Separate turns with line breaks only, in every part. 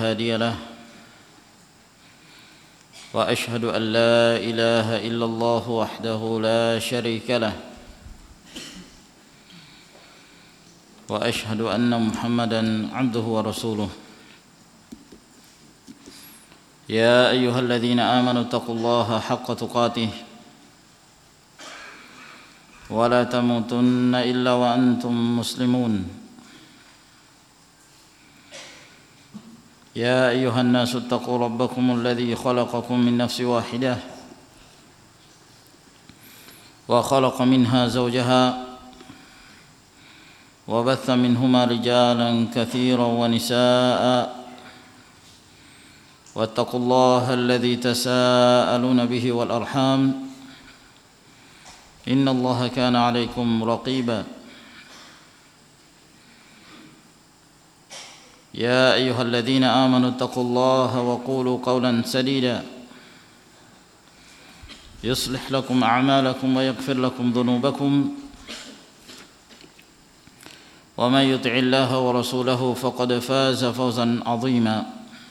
هادي له وأشهد أن لا إله إلا الله وحده لا شريك له وأشهد أن محمدا عبده ورسوله يا أيها الذين آمنوا اتقوا الله حق تقاته ولا تموتن إلا وأنتم مسلمون يا أيها الناس اتقوا ربكم الذي خلقكم من نفس واحدة وخلق منها زوجها وبث منهما رجالا كثيرا ونساء واتقوا الله الذي تساءلون به والأرحام إن الله كان عليكم رقيبا يا أيها الذين آمنوا اتقوا الله وقولوا قولا سديدا يصلح لكم أعمالكم ويغفر لكم ذنوبكم ومن يطع الله ورسوله فقد فاز فوزا عظيما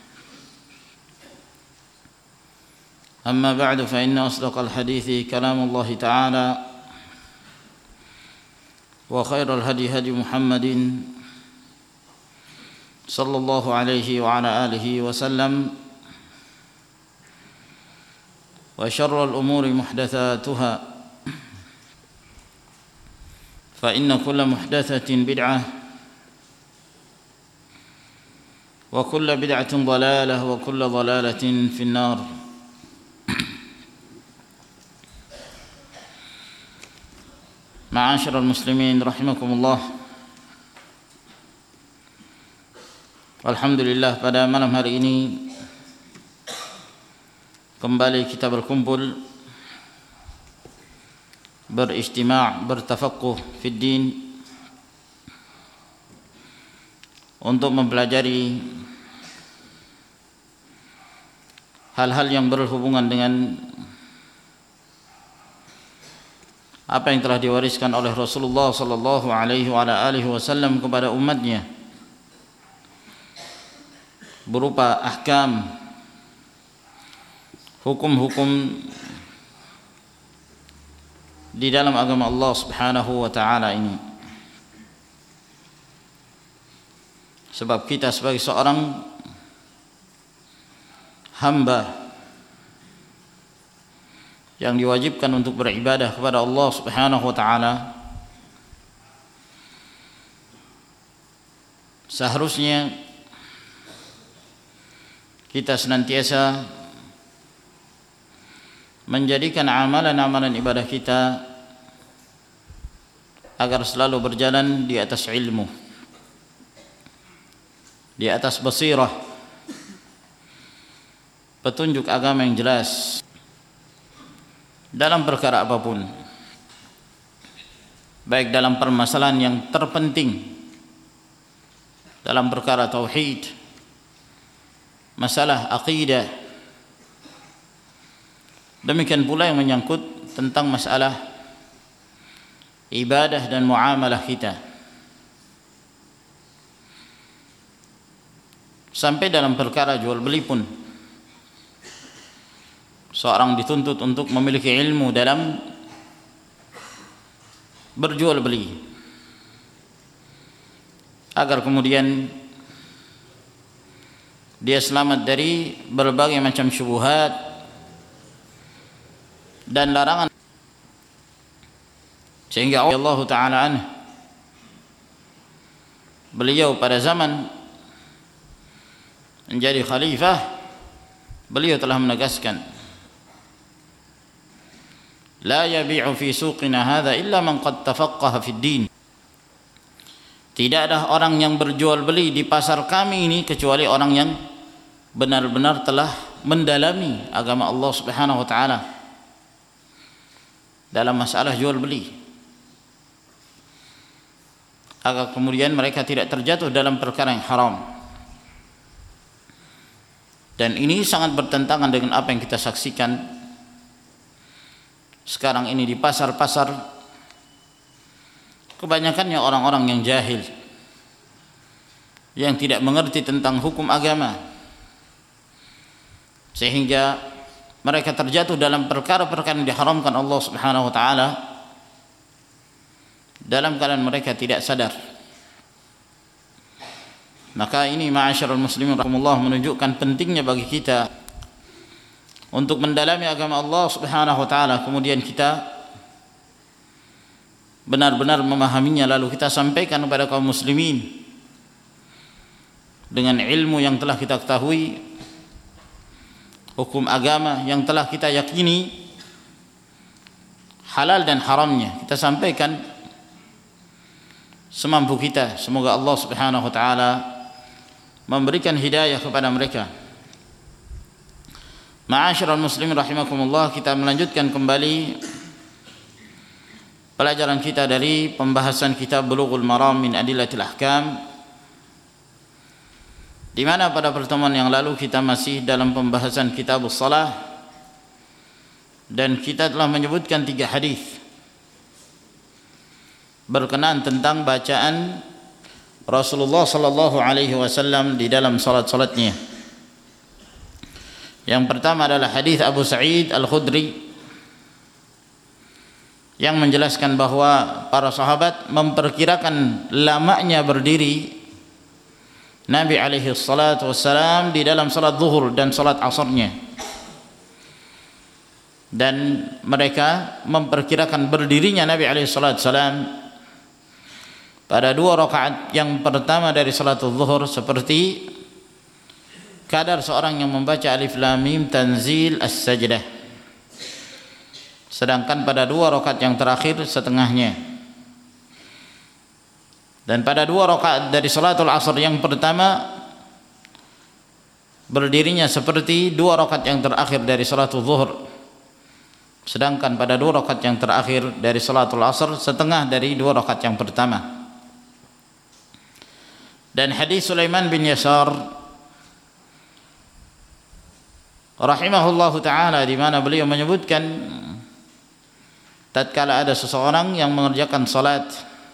أما بعد فإن أصدق الحديث كلام الله تعالى وخير الهدي هدي محمد صلى الله عليه وعلى آله وسلم وشر الأمور محدثاتها فإن كل محدثة بدعة وكل بدعة ضلالة وكل ضلالة في النار. Ma'asyiral muslimin rahimakumullah. Alhamdulillah, pada malam hari ini kembali kita berkumpul berijtima', bertafaqquh fid din untuk mempelajari hal-hal yang berhubungan dengan apa yang telah diwariskan oleh Rasulullah sallallahu alaihi wasallam kepada umatnya berupa ahkam, hukum-hukum di dalam agama Allah Subhanahu wa taala ini. Sebab kita sebagai seorang hamba yang diwajibkan untuk beribadah kepada Allah Subhanahu wa taala, seharusnya kita senantiasa menjadikan amalan-amalan ibadah kita agar selalu berjalan di atas ilmu, di atas basirah, petunjuk agama yang jelas dalam perkara apapun, baik dalam permasalahan yang terpenting dalam perkara tauhid, masalah akidah, demikian pula yang menyangkut tentang masalah ibadah dan muamalah kita, sampai dalam perkara jual beli pun seorang dituntut untuk memiliki ilmu dalam berjual beli agar kemudian dia selamat dari berbagai macam syubhat dan larangan. Sehingga Allah Ta'ala anhu, beliau pada zaman menjadi khalifah, beliau telah menegaskan, la yabi'u fi suqina hadha illa man qad tafaqqaha fid din. Tidak ada orang yang berjual beli di pasar kami ini kecuali orang yang benar-benar telah mendalami agama Allah Subhanahu wa taala dalam masalah jual beli, agar kemudian mereka tidak terjatuh dalam perkara yang haram. Dan ini sangat bertentangan dengan apa yang kita saksikan sekarang ini di pasar-pasar. Kebanyakannya orang-orang yang jahil, yang tidak mengerti tentang hukum agama, sehingga mereka terjatuh dalam perkara-perkara yang diharamkan Allah Subhanahu wa taala dalam keadaan mereka tidak sadar. Maka ini ma'asyiral muslimin rahimakumullah menunjukkan pentingnya bagi kita untuk mendalami agama Allah Subhanahu wa taala, kemudian kita benar-benar memahaminya lalu kita sampaikan kepada kaum muslimin dengan ilmu yang telah kita ketahui, hukum agama yang telah kita yakini halal dan haramnya, kita sampaikan semampu kita. Semoga Allah Subhanahu wa taala memberikan hidayah kepada mereka. Ma'asyiral muslimin rahimakumullah, kita melanjutkan kembali pelajaran kita dari pembahasan kitab Bulughul Maram min Adillatil Ahkam, di mana pada pertemuan yang lalu kita masih dalam pembahasan kitabus shalah dan kita telah menyebutkan 3 hadis berkenaan tentang bacaan Rasulullah sallallahu alaihi wasallam di dalam salat-salatnya. Yang pertama adalah hadis Abu Sa'id Al-Khudri yang menjelaskan bahwa para sahabat memperkirakan lamanya berdiri Nabi alaihi salatu wassalam di dalam salat zuhur dan salat asarnya, dan mereka memperkirakan berdirinya Nabi alaihi salatu wassalam pada 2 rakaat yang pertama dari salatul zuhur seperti kadar seorang yang membaca Alif Lam Mim Tanzil As-Sajdah, sedangkan pada 2 rakaat yang terakhir setengahnya, dan pada 2 rakaat dari salatul asar yang pertama berdirinya seperti 2 rakaat yang terakhir dari salatul zuhur, sedangkan pada 2 rakaat yang terakhir dari salatul asar setengah dari 2 rakaat yang pertama. Dan hadis Sulaiman bin Yasar rahimahullahu taala, di mana beliau menyebutkan tatkala ada seseorang yang mengerjakan salat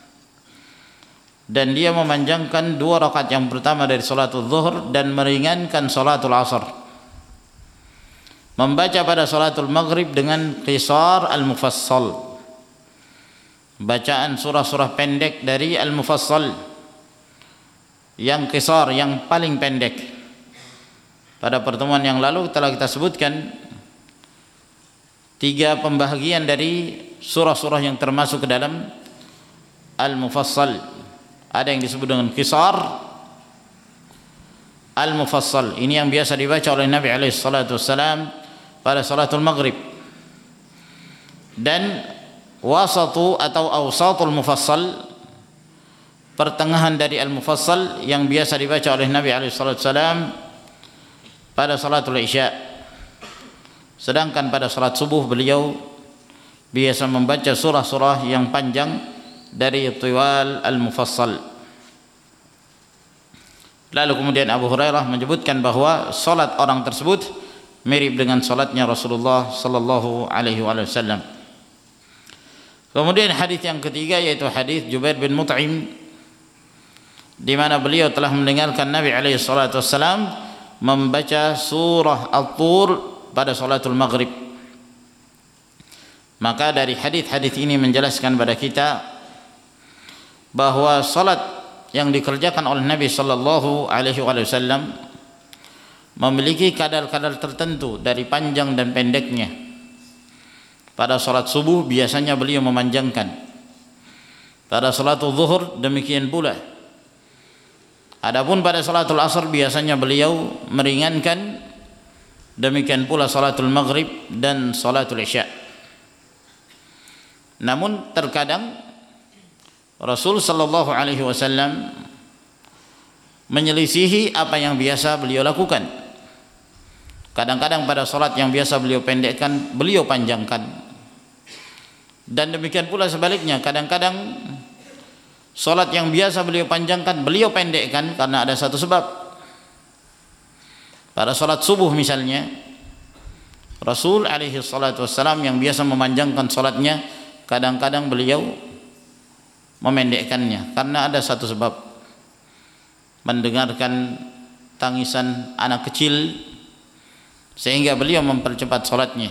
dan dia memanjangkan 2 rakaat yang pertama dari salatul zuhur dan meringankan salatul asar, membaca pada salatul maghrib dengan qisar al-mufassal, bacaan surah-surah pendek dari al-mufassal yang qisar, yang paling pendek. Pada pertemuan yang lalu telah kita sebutkan 3 pembahagian dari surah-surah yang termasuk ke dalam al-mufassal. Ada yang disebut dengan qisar al-mufassal, ini yang biasa dibaca oleh Nabi alaihi salatu wassalam pada salatul maghrib, dan wasatu atau awsatul mufassal, pertengahan dari al-mufassal yang biasa dibaca oleh Nabi alaihi salatu wasallam pada salatul isya. Sedangkan pada salat subuh beliau biasa membaca surah-surah yang panjang dari tiwal al-mufassal. Lalu kemudian Abu Hurairah menyebutkan bahwa salat orang tersebut mirip dengan salatnya Rasulullah sallallahu alaihi wasallam. Kemudian hadis yang ketiga yaitu hadis Jubair bin Mut'im, di mana beliau telah mendengarkan Nabi alaihi salatu wassalam membaca surah At-Tur pada salatul maghrib. Maka dari hadis-hadis ini menjelaskan kepada kita bahwa salat yang dikerjakan oleh Nabi sallallahu alaihi wasallam memiliki kadar-kadar tertentu dari panjang dan pendeknya. Pada salat subuh biasanya beliau memanjangkan, pada salatul zuhur demikian pula. Adapun pada salatul asar biasanya beliau meringankan, demikian pula salatul maghrib dan salatul isya. Namun terkadang Rasul sallallahu alaihi wasallam menyelisihi apa yang biasa beliau lakukan. Kadang-kadang pada salat yang biasa beliau pendekkan, beliau panjangkan. Dan demikian pula sebaliknya, kadang-kadang salat yang biasa beliau panjangkan, beliau pendekkan karena ada satu sebab. Pada salat subuh misalnya, Rasul alaihi salatu wassalam yang biasa memanjangkan salatnya, kadang-kadang beliau memendekkannya karena ada satu sebab. Mendengarkan tangisan anak kecil sehingga beliau mempercepat salatnya.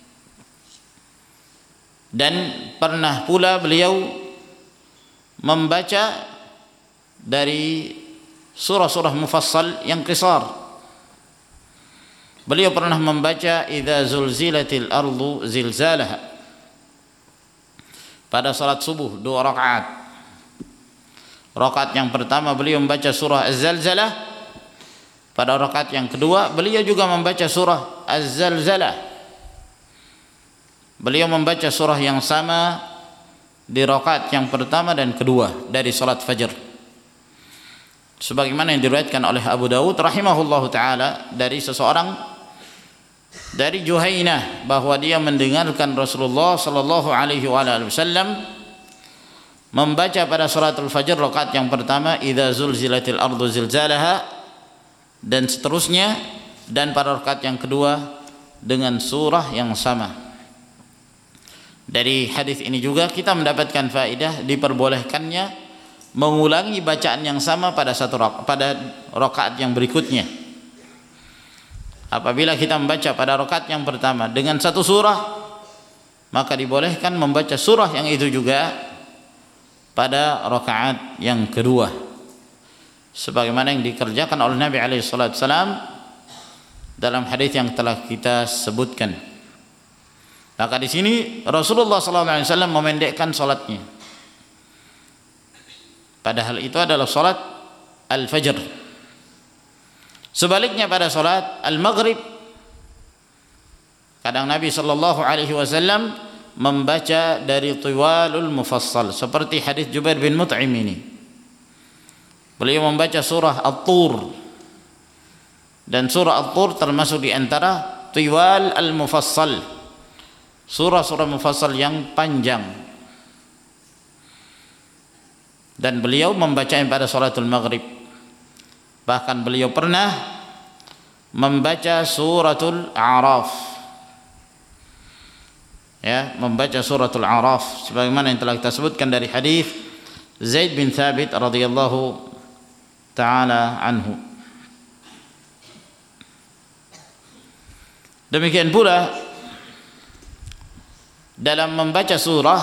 Dan pernah pula beliau membaca dari surah-surah mufassal yang qisar. Beliau pernah membaca idza zulzilatil ardu zilzalaha pada salat subuh 2 rakaat. Rakaat yang pertama beliau membaca surah Az-Zalzalah. Pada rakaat yang kedua beliau juga membaca surah Az-Zalzalah. Beliau membaca surah yang sama di rakaat yang pertama dan kedua dari salat fajar. Sebagaimana yang diriwayatkan oleh Abu Dawud rahimahullahu taala dari seseorang dari Juhainah bahwa dia mendengarkan Rasulullah sallallahu alaihi wasallam membaca pada salatul fajr rakaat yang pertama idza zulzilatil ardu zilzalaha dan seterusnya, dan pada rakaat yang kedua dengan surah yang sama. Dari hadis ini juga kita mendapatkan faedah diperbolehkannya mengulangi bacaan yang sama pada rakaat yang berikutnya. Apabila kita membaca pada rakaat yang pertama dengan satu surah, maka dibolehkan membaca surah yang itu juga pada rakaat yang kedua, sebagaimana yang dikerjakan oleh Nabi alaihi salatu wasallam dalam hadis yang telah kita sebutkan. Maka di sini Rasulullah sallallahu alaihi wasallam memendekkan salatnya, padahal itu adalah salat al-fajr. Sebaliknya pada salat al-maghrib, kadang Nabi sallallahu alaihi wasallam membaca dari tiwalul mufassal seperti hadis Jubair bin Mut'im ini. Beliau membaca surah At-Tur, dan surah At-Tur termasuk di antara tiwal al-mufassal, surah-surah mufassal yang panjang. Dan beliau membacanya pada salatul maghrib. Bahkan beliau pernah membaca suratul A'raf, ya, membaca suratul A'raf sebagaimana yang telah kita sebutkan dari hadis Zaid bin Thabit radhiyallahu taala anhu. Demikian pula dalam membaca surah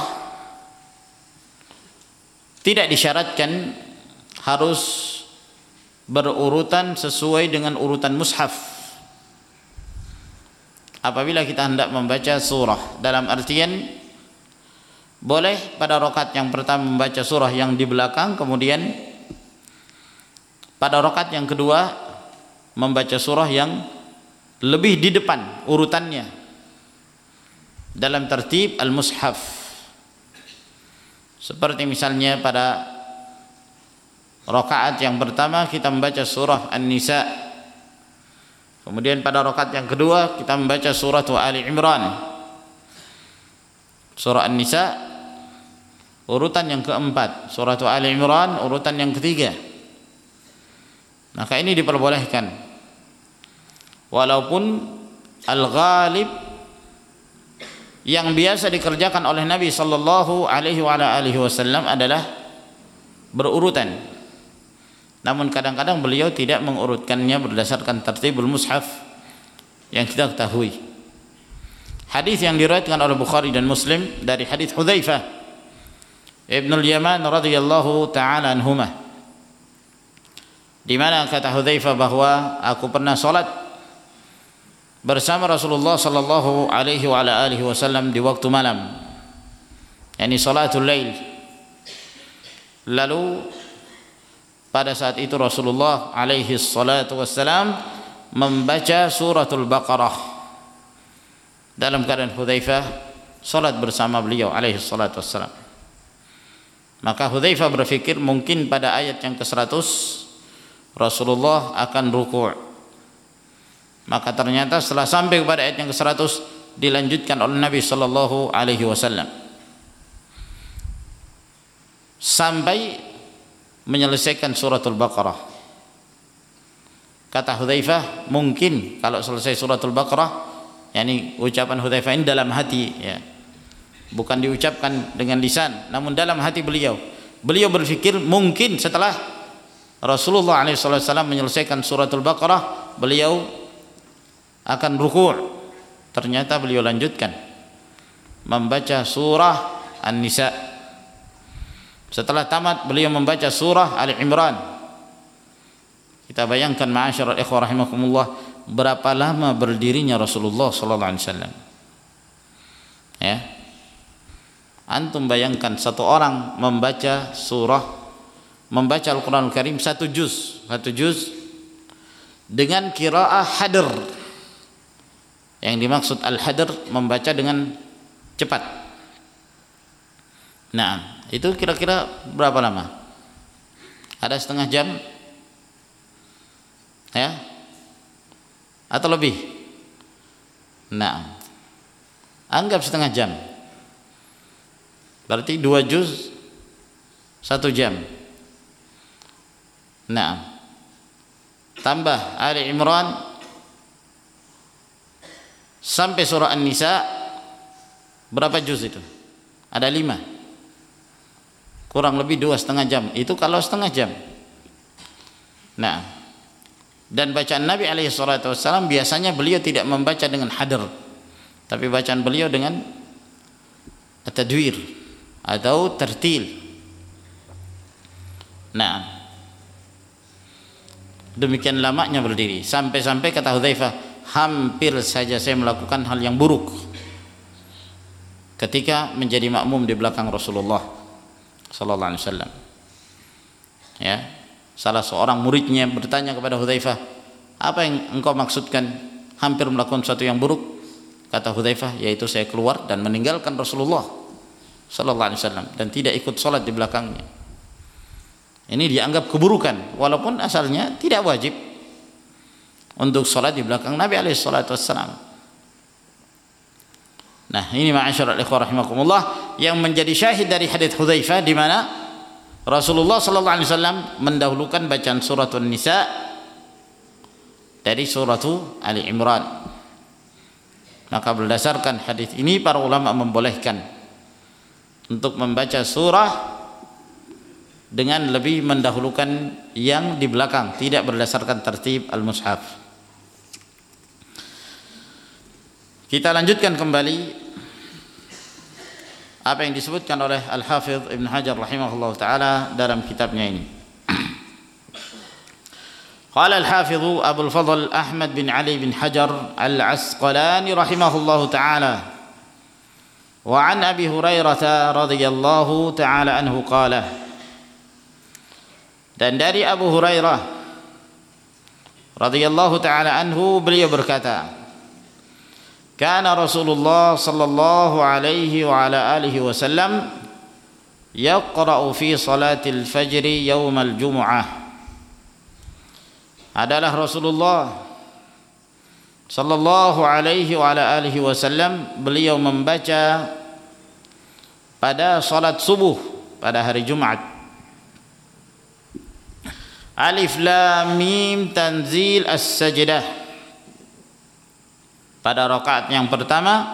tidak disyaratkan harus berurutan sesuai dengan urutan mushaf. Apabila kita hendak membaca surah, dalam artian boleh pada rakaat yang pertama membaca surah yang di belakang, kemudian pada rakaat yang kedua membaca surah yang lebih di depan urutannya dalam tertib al-mushaf. Seperti misalnya pada rakaat yang pertama kita membaca surah An-Nisa, kemudian pada rakaat yang kedua kita membaca surah Ali Imran. Surah An-Nisa urutan yang keempat, surah Ali Imran urutan yang ketiga. Maka ini diperbolehkan, walaupun al-ghalib yang biasa dikerjakan oleh Nabi sallallahu alaihi wasallam adalah berurutan. Namun kadang-kadang beliau tidak mengurutkannya berdasarkan tertibul mushaf yang kita ketahui. Hadis yang diriwayatkan oleh Bukhari dan Muslim dari hadis Hudzaifah Ibnul Yaman radhiyallahu taala anhuma, di mana kata Hudzaifah bahwa aku pernah salat bersama Rasulullah sallallahu alaihi wasallam di waktu malam, yakni salatul lail. Lalu pada saat itu Rasulullah alaihi salatu wassalam membaca suratul Baqarah dalam keadaan Hudzaifah salat bersama beliau alaihi salatu wassalam. Maka Hudzaifah berpikir mungkin pada ayat yang ke-100 Rasulullah akan ruku'. Maka ternyata setelah sampai kepada ayat yang ke-100 dilanjutkan oleh Nabi sallallahu alaihi wasallam sampai menyelesaikan suratul Baqarah. Kata Hudzaifah, mungkin kalau selesai suratul Baqarah, yakni ucapan Hudzaifah ini dalam hati, ya, bukan diucapkan dengan lisan, namun dalam hati beliau. Beliau berpikir mungkin setelah Rasulullah SAW menyelesaikan suratul Baqarah, beliau akan ruku', ternyata beliau lanjutkan membaca surah An-Nisa. Setelah tamat beliau membaca surah Ali Imran. Kita bayangkan ma'asyiral ikhwah rahimakumullah, berapa lama berdirinya Rasulullah sallallahu alaihi wasallam. Ya. Antum bayangkan satu orang membaca Al-Qur'anul Karim satu juz dengan qiraah hadr. Yang dimaksud al-hadr membaca dengan cepat. Nah, itu kira-kira berapa lama? Ada setengah jam? Ya? Atau lebih? Nah, anggap setengah jam. Berarti 2 juz 1 jam. Nah, tambah Ali Imran sampai surah An-Nisa, berapa juz itu? Ada 5. Kurang lebih 2,5 jam. Itu kalau setengah jam. Nah, dan bacaan Nabi alaihi salatu wassalam biasanya beliau tidak membaca dengan hadr, tapi bacaan beliau dengan tadwir atau tertil. Nah, demikian lamanya berdiri, sampai-sampai kata Hudzaifah, hampir saja saya melakukan hal yang buruk ketika menjadi makmum di belakang Rasulullah sallallahu alaihi wasallam. Ya, salah seorang muridnya bertanya kepada Hudzaifah, apa yang engkau maksudkan hampir melakukan sesuatu yang buruk? Kata Hudzaifah, yaitu saya keluar dan meninggalkan Rasulullah sallallahu alaihi wasallam dan tidak ikut salat di belakangnya. Ini dianggap keburukan, walaupun asalnya tidak wajib untuk salat di belakang Nabi alaihi salatu wassalam. Nah, ini ma'asyiral ikhwah rahimakumullah yang menjadi syahid dari hadits Hudzaifah, di mana Rasulullah sallallahu alaihi wasallam mendahulukan bacaan surah An-Nisa dari surah Ali Imran. Maka berdasarkan hadis ini para ulama membolehkan untuk membaca surah dengan lebih mendahulukan yang di belakang, tidak berdasarkan tertib al-mushaf. Kita lanjutkan kembali apa yang disebutkan oleh Al-Hafidh Ibn Hajar rahimahullah ta'ala dalam kitabnya ini. Qala Al-Hafidh Abu Al-Fadl Ahmad bin Ali bin Hajar Al-Asqalani rahimahullah ta'ala, wa an Abi Hurairah radhiyallahu ta'ala anhu qala, dan dari Abu Hurairah radhiyallahu ta'ala anhu beliau berkata, kana Rasulullah sallallahu alaihi wa ala alihi wasallam yaqra'u fi salatil fajri yaumal jumu'ah. Adalah Rasulullah sallallahu alaihi wa ala alihi wasallam beliau membaca pada salat subuh pada hari Jumat, Alif Lam Mim Tanzil As-Sajdah pada rakaat yang pertama,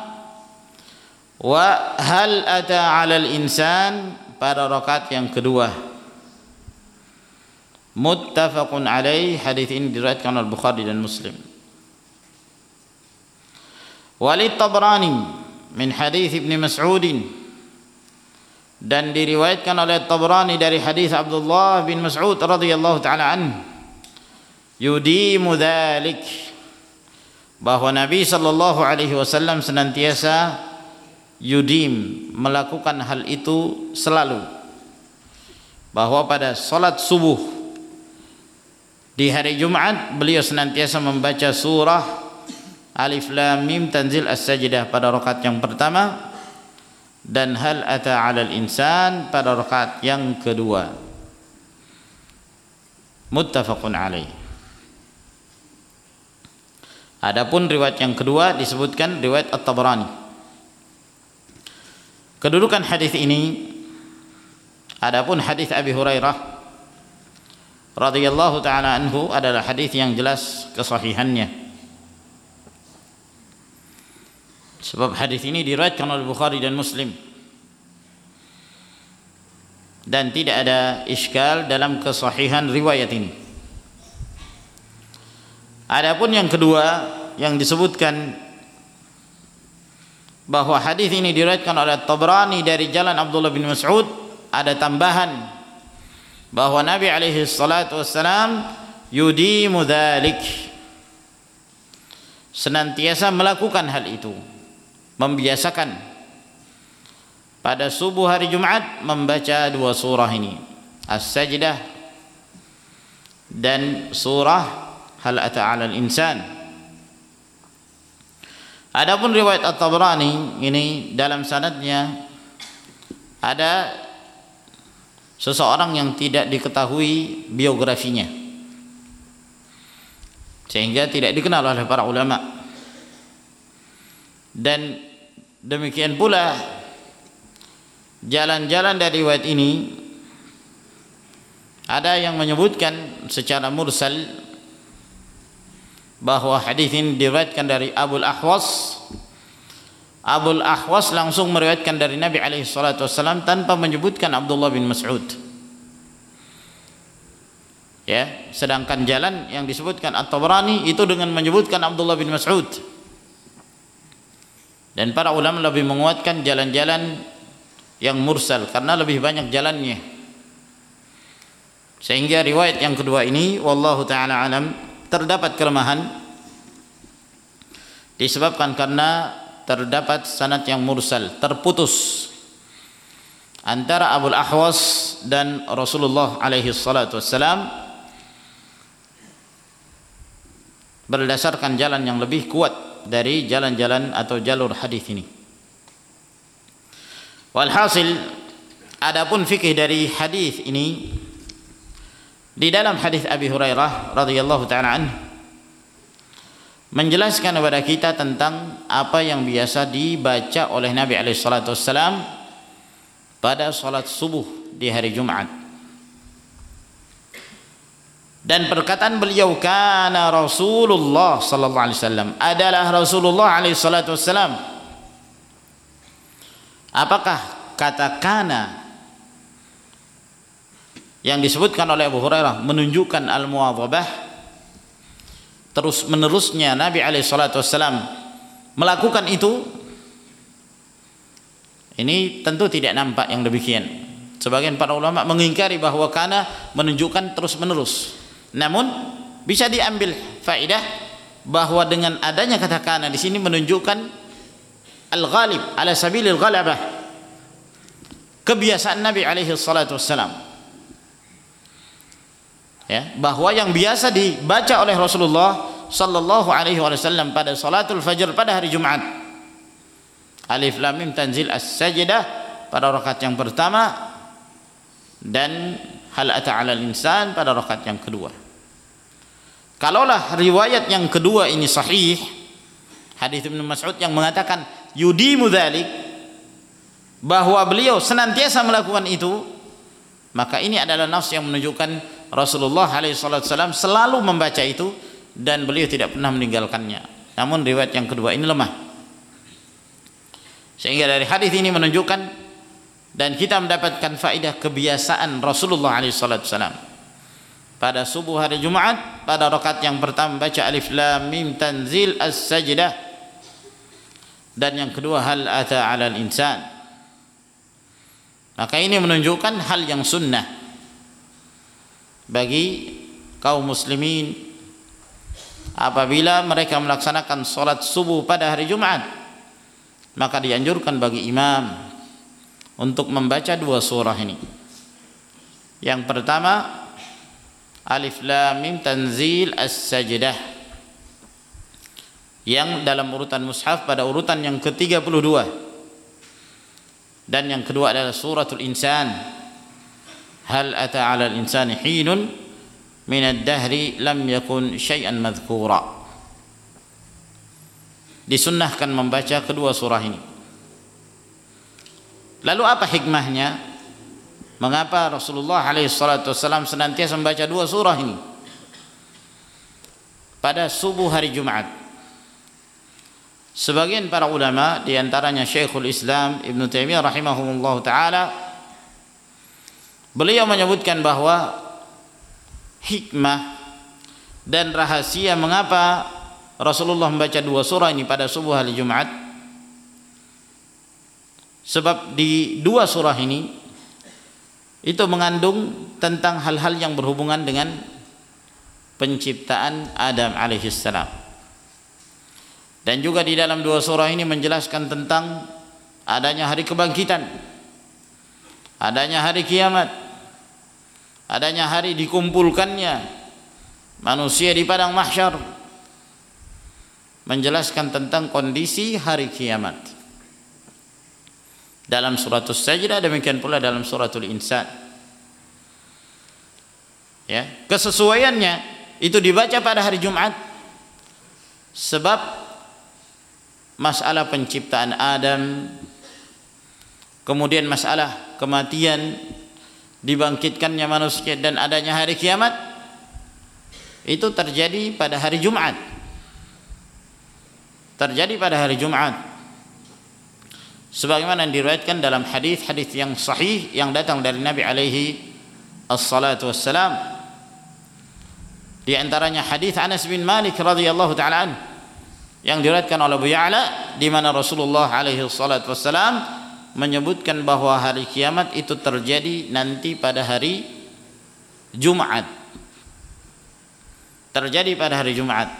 wa Hal Ata 'alal Insan pada rakaat yang kedua. Muttafaqun alaih. Hadis ini diriwayatkan oleh Bukhari dan Muslim. Walid Tabrani min hadis Ibnu Mas'ud, dan diriwayatkan oleh Tabrani dari hadis Abdullah bin Mas'ud radhiyallahu taala anhu, yudimu dzalik, bahwa Nabi sallallahu alaihi wasallam senantiasa yudim, melakukan hal itu selalu, bahwa pada salat subuh di hari Jumat beliau senantiasa membaca surah Alif Lam Mim Tanzil As-Sajdah pada rakaat yang pertama, dan Hal Ata 'alal Insan pada rakaat yang kedua. Muttafaqun alaih. Adapun riwayat yang kedua disebutkan riwayat At-Tabrani. Kedudukan hadis ini, adapun hadis Abi Hurairah radhiyallahu taala anhu adalah hadis yang jelas kesahihannya. Sebab hadis ini diriwayatkan oleh Bukhari dan Muslim dan tidak ada iskal dalam kesahihan riwayat ini. Adapun yang kedua yang disebutkan bahwa hadis ini diriwayatkan oleh Tabrani dari jalan Abdullah bin Mas'ud, ada tambahan bahwa Nabi alaihi salatu wassalam yudimu dzalik, senantiasa melakukan hal itu, membiasakan pada subuh hari Jumat membaca dua surah ini, As-Sajdah dan surah Hal Ata 'alal Insan. Adapun riwayat At-Tabrani ini dalam sanadnya ada seseorang yang tidak diketahui biografinya, sehingga tidak dikenal oleh para ulama. Dan demikian pula jalan-jalan dari riwayat ini ada yang menyebutkan secara mursal bahwa hadis ini diriwayatkan dari Abul Ahwas. Abul Ahwas langsung meriwayatkan dari Nabi alaihi salatu wasallam tanpa menyebutkan Abdullah bin Mas'ud. Ya, sedangkan jalan yang disebutkan At-Tabrani itu dengan menyebutkan Abdullah bin Mas'ud. Dan para ulama lebih menguatkan jalan-jalan yang mursal karena lebih banyak jalannya. Sehingga riwayat yang kedua ini wallahu taala alam terdapat kelemahan disebabkan karena terdapat sanad yang mursal, terputus antara Abul Ahwas dan Rasulullah alaihi salatu wassalam berdasarkan jalan yang lebih kuat dari jalan-jalan atau jalur hadis ini. Walhasil, adapun fikih dari hadis ini, di dalam hadis Abi Hurairah radhiyallahu taala anhu menjelaskan kepada kita tentang apa yang biasa dibaca oleh Nabi alaihi salatu wassalam pada salat subuh di hari Jumat. Dan perkataan beliau kana Rasulullah sallallahu alaihi wasallam, adalah Rasulullah alaihi salatu wassalam. Apakah kata kana yang disebutkan oleh Abu Hurairah menunjukkan al-muwadhabah, terus menerusnya Nabi alaihi salatu wassalam melakukan itu? Ini tentu tidak nampak yang demikian. Sebagian para ulama mengingkari bahwa kana menunjukkan terus menerus. Namun bisa diambil faedah bahwa dengan adanya kata kana di sini menunjukkan al-ghalib ala sabilil ghalabah, kebiasaan Nabi alaihi salatu wassalam. Ya, bahwa yang biasa dibaca oleh Rasulullah sallallahu alaihi wasallam pada salatul fajr pada hari Jumat, Alif Lam Mim Tanzil As-Sajdah pada rakaat yang pertama dan Hal Ata 'alal Insan pada rakaat yang kedua. Kalaulah riwayat yang kedua ini sahih, hadis Ibnu Mas'ud yang mengatakan yudimu dzalik, bahwa beliau senantiasa melakukan itu, maka ini adalah nafs yang menunjukkan Rasulullah SAW selalu membaca itu dan beliau tidak pernah meninggalkannya. Namun riwayat yang kedua ini lemah, sehingga dari hadis ini menunjukkan dan kita mendapatkan faedah kebiasaan Rasulullah SAW pada subuh hari Jumat pada rakaat yang pertama baca Alif Lam Mim Tanzil As-Sajdah dan yang kedua Hal Ata 'alal Insan. Maka ini menunjukkan hal yang sunnah bagi kaum muslimin apabila mereka melaksanakan salat subuh pada hari Jumat, maka dianjurkan bagi imam untuk membaca dua surah ini. Yang pertama Alif Lam Mim Tanzil As-Sajdah yang dalam urutan mushaf pada urutan yang ke-32, dan yang kedua adalah suratul Insan, Hal Ata 'alal Insani hinun minad dahri lam yakun syai'an madhkura. Disunnahkan membaca kedua surah ini. Lalu apa hikmahnya? Mengapa Rasulullah SAW senantiasa membaca dua surah ini pada subuh hari Jumat? Sebagian para ulama, diantaranya Syekhul Islam Ibn Taimiyah rahimahumullah ta'ala, beliau menyebutkan bahwa hikmah dan rahasia mengapa Rasulullah membaca 2 surah ini pada subuh hari Jumat? Sebab di 2 surah ini itu mengandung tentang hal-hal yang berhubungan dengan penciptaan Adam alaihissalam. Dan juga di dalam 2 surah ini menjelaskan tentang adanya hari kebangkitan, adanya hari kiamat, adanya hari dikumpulkannya manusia di padang mahsyar, menjelaskan tentang kondisi hari kiamat. Dalam suratul Sajdah, demikian pula dalam suratul Insan. Ya, kesesuaiannya itu dibaca pada hari Jumat sebab masalah penciptaan Adam, kemudian masalah kematian, dibangkitkannya manusia dan adanya hari kiamat itu terjadi pada hari Jumat. Terjadi pada hari Jumat. Sebagaimana yang diriwayatkan dalam hadis-hadis yang sahih yang datang dari Nabi alaihi assalatu wassalam. Di antaranya hadis Anas bin Malik radhiyallahu taala anhu yang diriwayatkan oleh Abu Ya'la, di mana Rasulullah alaihi salatu wassalam menyebutkan bahwa hari kiamat itu terjadi nanti pada hari Jumat. Terjadi pada hari Jumat.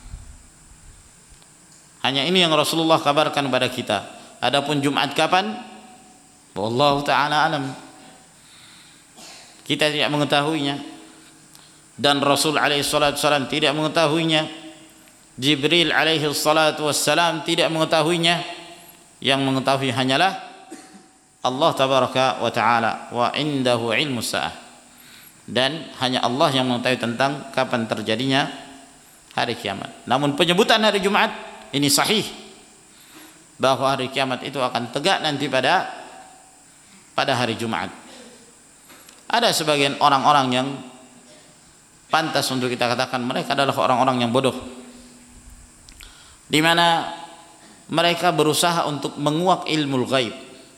Hanya ini yang Rasulullah kabarkan kepada kita. Adapun Jumat kapan? Wallahu taala alam. Kita tidak mengetahuinya. Dan Rasul alaihi salatu wassalam tidak mengetahuinya. Jibril alaihi salatu wassalam tidak mengetahuinya. Yang mengetahui hanyalah Allah tabaraka wa taala, wa indahu ilmu sa'ah. Dan hanya Allah yang mengetahui tentang kapan terjadinya hari kiamat. Namun penyebutan hari Jumat ini sahih, bahwa hari kiamat itu akan tegak nanti pada hari Jumat. Ada sebagian orang-orang yang pantas untuk kita katakan mereka adalah orang-orang yang bodoh, di mana mereka berusaha untuk menguak ilmu ghaib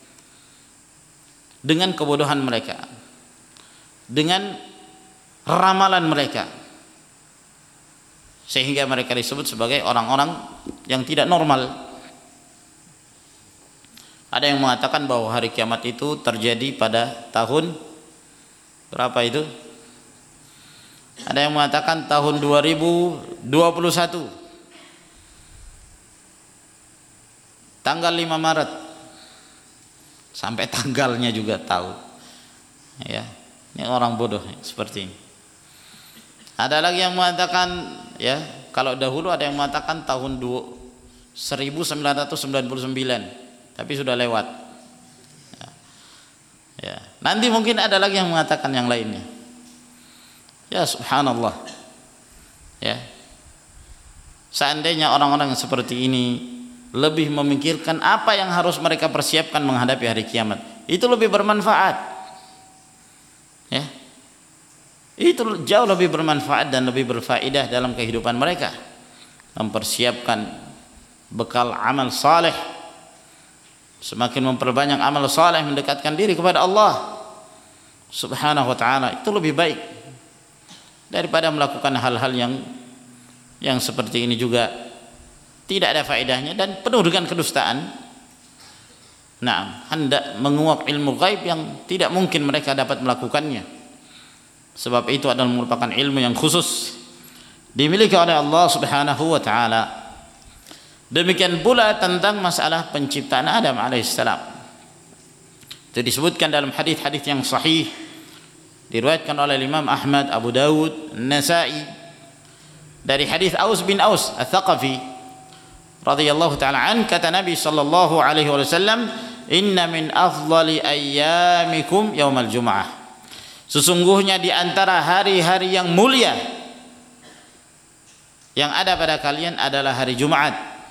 dengan kebodohan mereka, dengan ramalan mereka, sehingga mereka disebut sebagai orang-orang yang tidak normal. Ada yang mengatakan bahwa hari kiamat itu terjadi pada tahun berapa itu? Ada yang mengatakan tahun 2021, tanggal 5 Maret, sampai tanggalnya juga tahu. Ya, ini orang bodoh seperti ini. Ada lagi yang mengatakan, ya, kalau dahulu ada yang mengatakan tahun 1999, tapi sudah lewat. Ya. Nanti mungkin ada lagi yang mengatakan yang lainnya. Ya subhanallah. Ya. Seandainya orang-orang yang seperti ini lebih memikirkan apa yang harus mereka persiapkan menghadapi hari kiamat, itu lebih bermanfaat. Ya. Itu jauh lebih bermanfaat dan lebih berfaedah dalam kehidupan mereka. Mempersiapkan bekal amal saleh, semakin memperbanyak amal saleh, mendekatkan diri kepada Allah subhanahu wa ta'ala, itu lebih baik daripada melakukan hal-hal yang seperti ini juga tidak ada faedahnya dan penuh dengan kedustaan. Nah, hendak menguak ilmu gaib yang tidak mungkin mereka dapat melakukannya, sebab itu adalah merupakan ilmu yang khusus dimiliki oleh Allah subhanahu wa ta'ala. Demikian pula tentang masalah penciptaan Adam alaihissalam, itu disebutkan dalam hadis-hadis yang sahih, diriwayatkan oleh Imam Ahmad, Abu Dawud, Nasa'i, dari hadis Aus bin Aus Ats-Tsaqafi radhiyallahu ta'ala an, kata Nabi sallallahu alaihi wasallam, inna min afdali ayyamikum yaumal jum'ah, sesungguhnya di antara hari-hari yang mulia yang ada pada kalian adalah hari Jumat,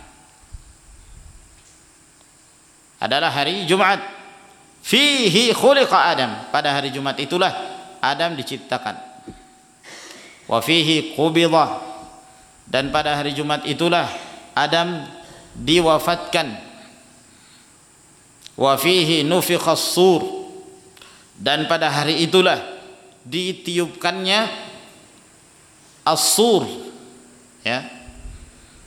adalah hari Jumat. Fihi khuliqa Adam, pada hari Jumat itulah Adam diciptakan. Wa fihi qubidha, dan pada hari Jumat itulah Adam diwafatkan. Wa fihi nufikha as-sur, dan pada hari itulah ditiupkannya as-sur, ya,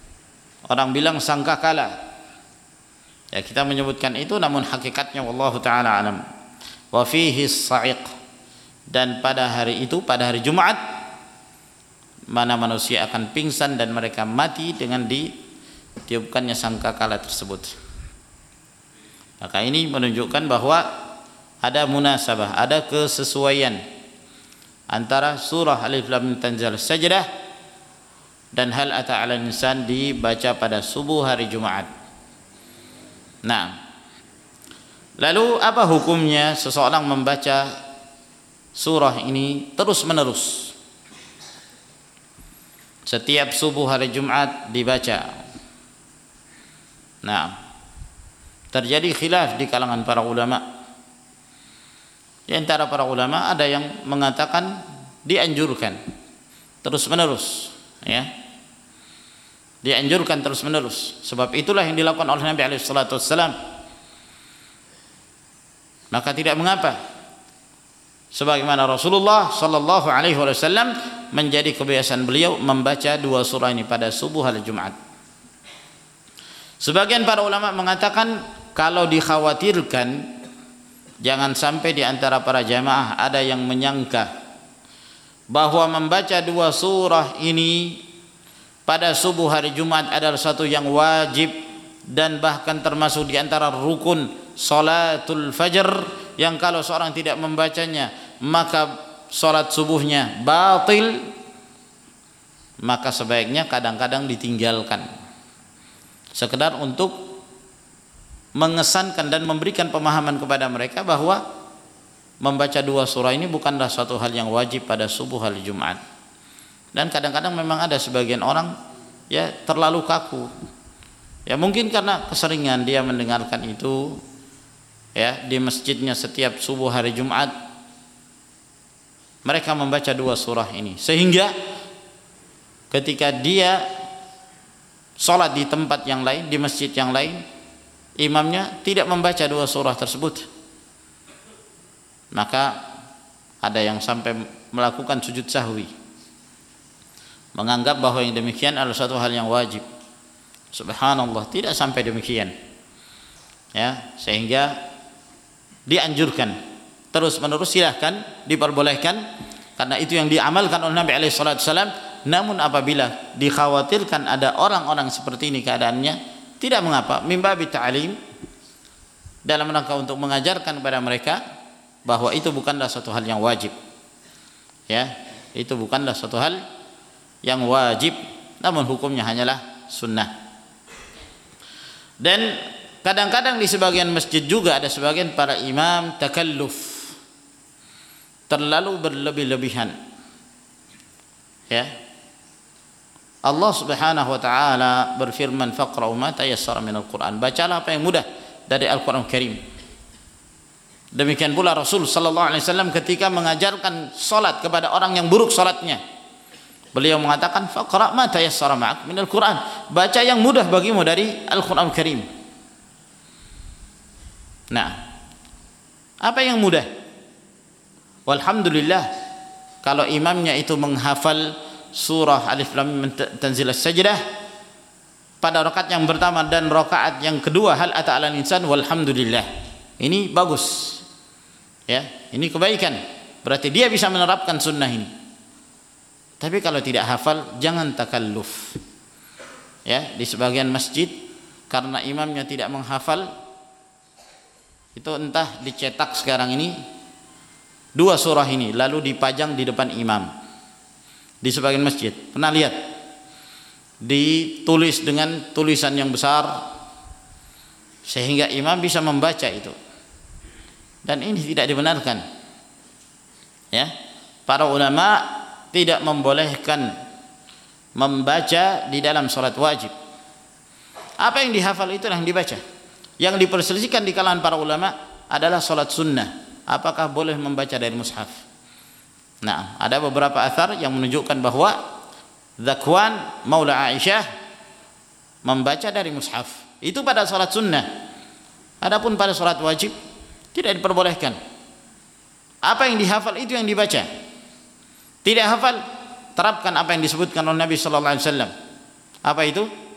Orang bilang sangkakala. Ya, kita menyebutkan itu, namun hakikatnya wallahu taala alam. Wa fihi as-sa'iq, dan pada hari itu, pada hari Jumat, mana manusia akan pingsan dan mereka mati dengan ditiupkannya sangkakala tersebut. Maka ini menunjukkan bahwa ada munasabah, ada kesesuaian antara surah Alif Lam Mim Tanzil Sajdah dan hal ata 'alal insan dibaca pada subuh hari Jumat. Nah, lalu apa hukumnya seseorang membaca surah ini terus-menerus? Setiap subuh hari Jumat dibaca. Nah, terjadi khilaf di kalangan para ulama. Di antara para ulama ada yang mengatakan dianjurkan terus-menerus, ya. Dianjurkan terus-menerus. Sebab itulah yang dilakukan oleh Nabi alaihi salatu wassalam. Maka tidak mengapa. Sebagaimana Rasulullah sallallahu alaihi wasallam menjadi kebiasaan beliau membaca dua surah ini pada subuh hari Jumat. Sebagian para ulama mengatakan kalau dikhawatirkan jangan sampai di antara para jamaah ada yang menyangka bahwa membaca dua surah ini pada subuh hari Jumat adalah satu yang wajib dan bahkan termasuk di antara rukun salatul fajr, yang kalau seorang tidak membacanya maka salat subuhnya batil, maka sebaiknya kadang-kadang ditinggalkan sekedar untuk mengesankan dan memberikan pemahaman kepada mereka bahwa membaca dua surah ini bukanlah suatu hal yang wajib pada subuh hari Jumat. Dan kadang-kadang memang ada sebagian orang ya terlalu kaku, ya mungkin karena keseringan dia mendengarkan itu ya di masjidnya setiap subuh hari Jumat mereka membaca dua surah ini, sehingga ketika dia sholat di tempat yang lain, di masjid yang lain, imamnya tidak membaca dua surah tersebut, maka ada yang sampai melakukan sujud sahwi, menganggap bahwa yang demikian adalah suatu hal yang wajib. Subhanallah, tidak sampai demikian, ya, sehingga dianjurkan terus menerus, silahkan, diperbolehkan, karena itu yang diamalkan oleh Nabi alaihi salatu wasallam. Namun apabila dikhawatirkan ada orang-orang seperti ini keadaannya, tidak mengapa, mimbabi ta'lim, dalam rangka untuk mengajarkan kepada mereka bahwa itu bukanlah suatu hal yang wajib, ya, itu bukanlah suatu hal yang wajib, namun hukumnya hanyalah sunnah. Dan kadang-kadang di sebagian masjid juga ada sebagian para imam takalluf, terlalu berlebih-lebihan, ya. Allah Subhanahu wa taala berfirman, faqra'u ma tayassara minal Qur'an, bacalah apa yang mudah dari Al-Qur'an Karim. Demikian pula Rasul sallallahu alaihi wasallam ketika mengajarkan salat kepada orang yang buruk salatnya, beliau mengatakan faqra' ma tayassara ma'ak minal Qur'an, baca yang mudah bagimu dari Al-Qur'an Karim. Nah, apa yang mudah? Walhamdulillah, kalau imamnya itu menghafal surah Alif Lam Mim Tanzil Sajdah pada rakaat yang pertama dan rakaat yang kedua hal ata 'alal insan, walhamdulillah, ini bagus, ya, ini kebaikan, berarti dia bisa menerapkan sunnah ini. Tapi kalau tidak hafal, jangan takalluf, ya. Di sebagian masjid karena imamnya tidak menghafal, itu entah dicetak sekarang ini dua surah ini lalu dipajang di depan imam. Di sebagian masjid pernah lihat ditulis dengan tulisan yang besar sehingga imam bisa membaca itu, dan ini tidak dibenarkan, ya. Para ulama tidak membolehkan membaca di dalam salat wajib. Apa yang dihafal itu yang dibaca. Yang diperselisihkan di kalangan para ulama adalah salat sunnah, apakah boleh membaca dari mushaf. Nah, ada beberapa athar yang menunjukkan bahwa Zakwan Maula Aisyah membaca dari mushaf itu pada salat sunnah. Adapun pada salat wajib tidak diperbolehkan. Apa yang dihafal itu yang dibaca. Tidak hafal, terapkan apa yang disebutkan oleh Nabi sallallahu alaihi wasallam. Apa itu?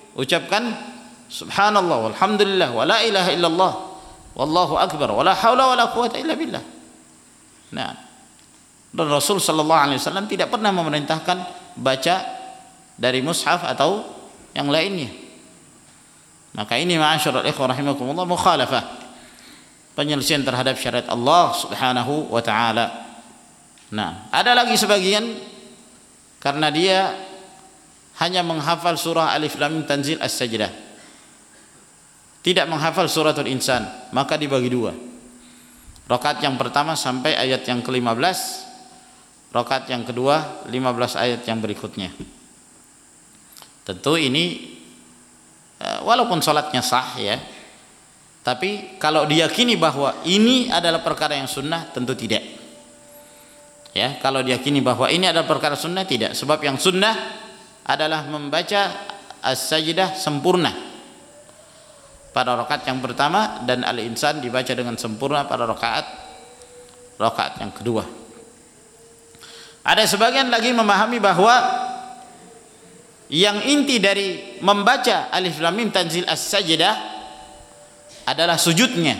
ucapkan subhanallah walhamdulillah wa la ilaha illallah wallahu akbar wa la haula wa la quwwata illa billah. Nah, dan Rasul sallallahu alaihi wasallam tidak pernah memerintahkan baca dari mushaf atau yang lainnya. Maka ini ma'asyiral ikhwah rahimakumullah mukhalafah, penyelisihan terhadap syariat Allah Subhanahu wa taala. Nah, ada lagi sebagian karena dia hanya menghafal surah Alif Lam Mim Tanzil As-Sajdah, tidak menghafal suratul Insan, maka dibagi dua. Rakaat yang pertama sampai ayat yang ke-15, rakaat yang kedua 15 ayat yang berikutnya. Tentu ini walaupun salatnya sah ya, tapi kalau diyakini bahwa ini adalah perkara yang sunnah, tentu tidak. Ya, kalau diyakini bahwa ini adalah perkara sunnah, tidak. Sebab yang sunnah adalah membaca As-Sajdah sempurna pada rakaat yang pertama dan Al-Insan dibaca dengan sempurna pada rakaat yang kedua. Ada sebagian lagi memahami bahwa yang inti dari membaca Alif Lam Mim Tanzil As-Sajdah adalah sujudnya,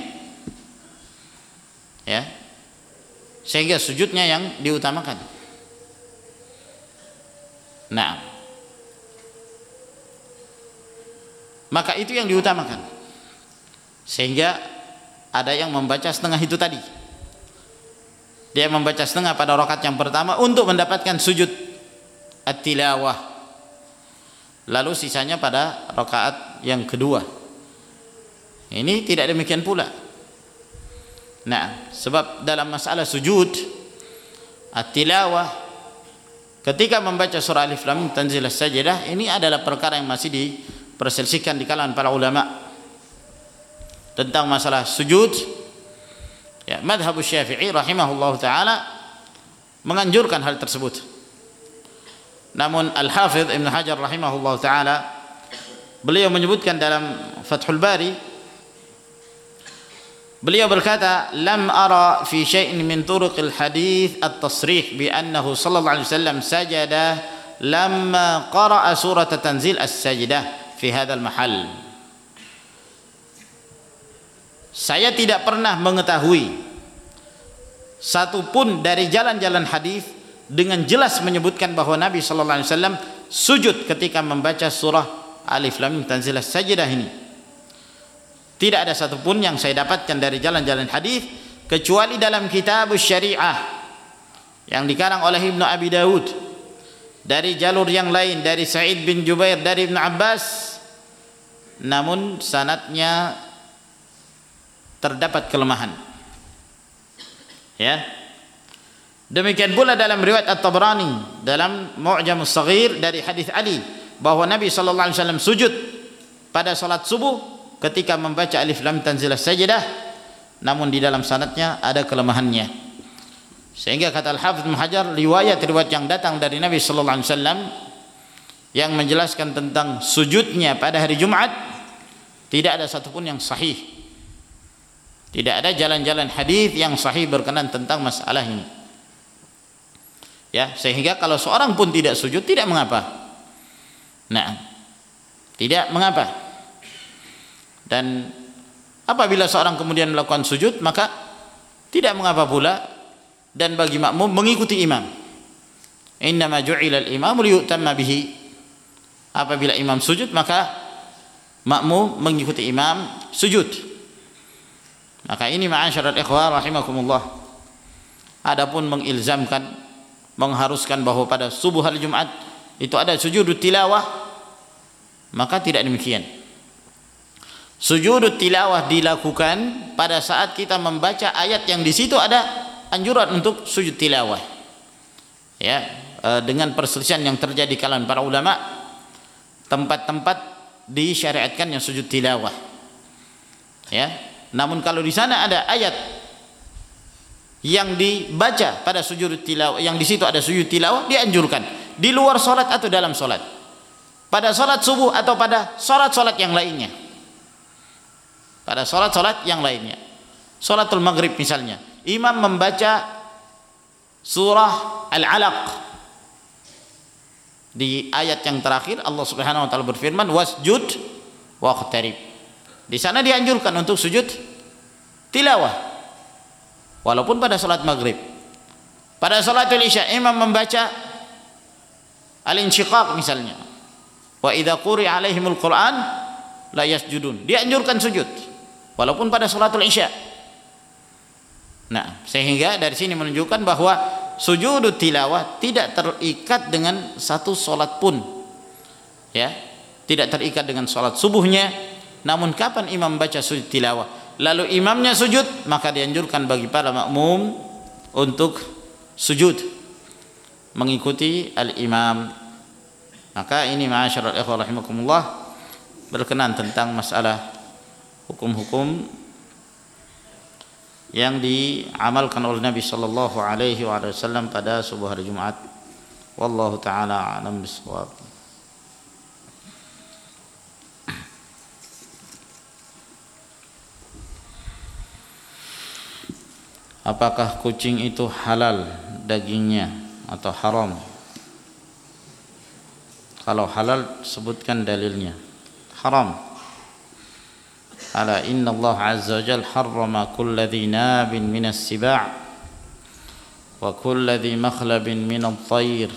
ya, sehingga sujudnya yang diutamakan. Nah, maka itu yang diutamakan, sehingga ada yang membaca setengah itu tadi. Dia membaca setengah pada rakaat yang pertama untuk mendapatkan sujud at-tilawah, lalu sisanya pada rakaat yang kedua. Ini tidak demikian pula. Nah, sebab dalam masalah sujud at-tilawah, ketika membaca surah Alif Lam Mim Tanzil As-Sajdah, ini adalah perkara yang masih diperselisihkan di kalangan para ulama tentang masalah sujud. Ya, madhab Syafi'i rahimahullah ta'ala menganjurkan hal tersebut. Namun Al-Hafidh Ibn Hajar rahimahullah ta'ala, beliau menyebutkan dalam Fathul Bari, beliau berkata, lam ara fi syai'in min turuqil hadith at-tasrih bi annahu sallallahu alaihi wasallam sajada lamma qara'a surat Tanzil As-Sajdah fi hadzal mahal. Saya tidak pernah mengetahui satu pun dari jalan-jalan hadis dengan jelas menyebutkan bahwa Nabi sallallahu alaihi wasallam sujud ketika membaca surah Alif Lam Mim Tanzil As-Sajdah ini. Tidak ada satu pun yang saya dapatkan dari jalan-jalan hadis kecuali dalam kitab Syariah yang dikarang oleh Ibnu Abi Dawud dari jalur yang lain, dari Sa'id bin Jubair, dari Ibnu Abbas, namun sanadnya terdapat kelemahan. Ya. Demikian pula dalam riwayat At-Tabrani dalam Mu'jamus Shaghir dari hadis Ali bahwa Nabi sallallahu alaihi wasallam sujud pada salat subuh ketika membaca Alif Lam Tanzil As-Sajdah, namun di dalam sanadnya ada kelemahannya. Sehingga kata Al-Hafidz Ibnu Hajar, riwayat-riwayat yang datang dari Nabi sallallahu alaihi wasallam yang menjelaskan tentang sujudnya pada hari Jumat tidak ada satupun yang sahih. Tidak ada jalan-jalan hadis yang sahih berkenan tentang masalah ini. Ya, sehingga kalau seorang pun tidak sujud tidak mengapa. Nah, tidak mengapa. Dan apabila seorang kemudian melakukan sujud, maka tidak mengapa pula, dan bagi makmum mengikuti imam. Innama ju'ilal imamu liyutamma bihi. Apabila imam sujud, maka makmum mengikuti imam sujud. Maka ini ma'asyiral ikhwah rahimakumullah. Adapun mengilzamkan, mengharuskan bahwa pada subuh hari Jumat itu ada sujud tilawah, maka tidak demikian. Sujud tilawah dilakukan pada saat kita membaca ayat yang di situ ada anjuran untuk sujud tilawah. Ya, dengan perselisihan yang terjadi kalangan para ulama, tempat-tempat disyariatkan yang sujud tilawah. Ya. Namun kalau di sana ada ayat yang dibaca pada sujud tilawah, yang di situ ada sujud tilawah, dianjurkan di luar salat atau dalam salat, pada salat subuh atau pada salat-salat yang lainnya. Pada salat-salat yang lainnya, salatul maghrib misalnya, imam membaca surah Al-Alaq, Di ayat yang terakhir Allah Subhanahu wa taala berfirman wasjud waqtarib. Di sana dianjurkan untuk sujud tilawah walaupun pada salat maghrib. Pada salatul isya imam membaca al-insyiqaq misalnya, wa idza quri'a alaihimul quran la yasjudun, dianjurkan sujud walaupun pada salatul isya. Nah, sehingga dari sini menunjukkan bahwa sujud tilawah tidak terikat dengan satu salat pun, ya, tidak terikat dengan salat subuhnya. Namun kapan imam baca sujud tilawah lalu imamnya sujud, maka dianjurkan bagi para makmum untuk sujud mengikuti al-imam. Maka ini ma'asyiral ikhwah rahimakumullah berkenan tentang masalah hukum-hukum yang diamalkan oleh Nabi sallallahu alaihi wasallam pada subuh hari Jumat. Wallahu taala a'lam bissawab. Apakah kucing itu halal dagingnya atau haram? Kalau halal sebutkan dalilnya. Haram. Ala inna Allah azza wa jalla harrama kulla dhi nabin minas siba' wa kulla dhi makhlabin minat thair.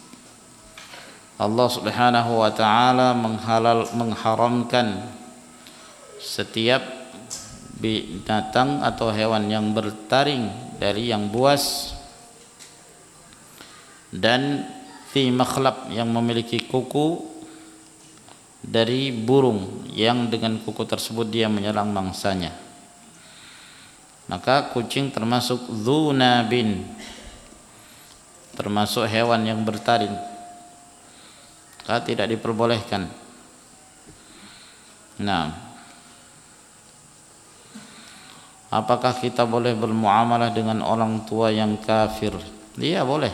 Allah Subhanahu wa taala mengharamkan setiap binatang atau hewan yang bertaring dari yang buas dan fi makhlab yang memiliki kuku dari burung yang dengan kuku tersebut dia menyerang mangsanya. Maka kucing termasuk dzunabin, termasuk hewan yang bertaring, maka tidak diperbolehkan. Nah, apakah kita boleh bermuamalah dengan orang tua yang kafir? Iya, boleh.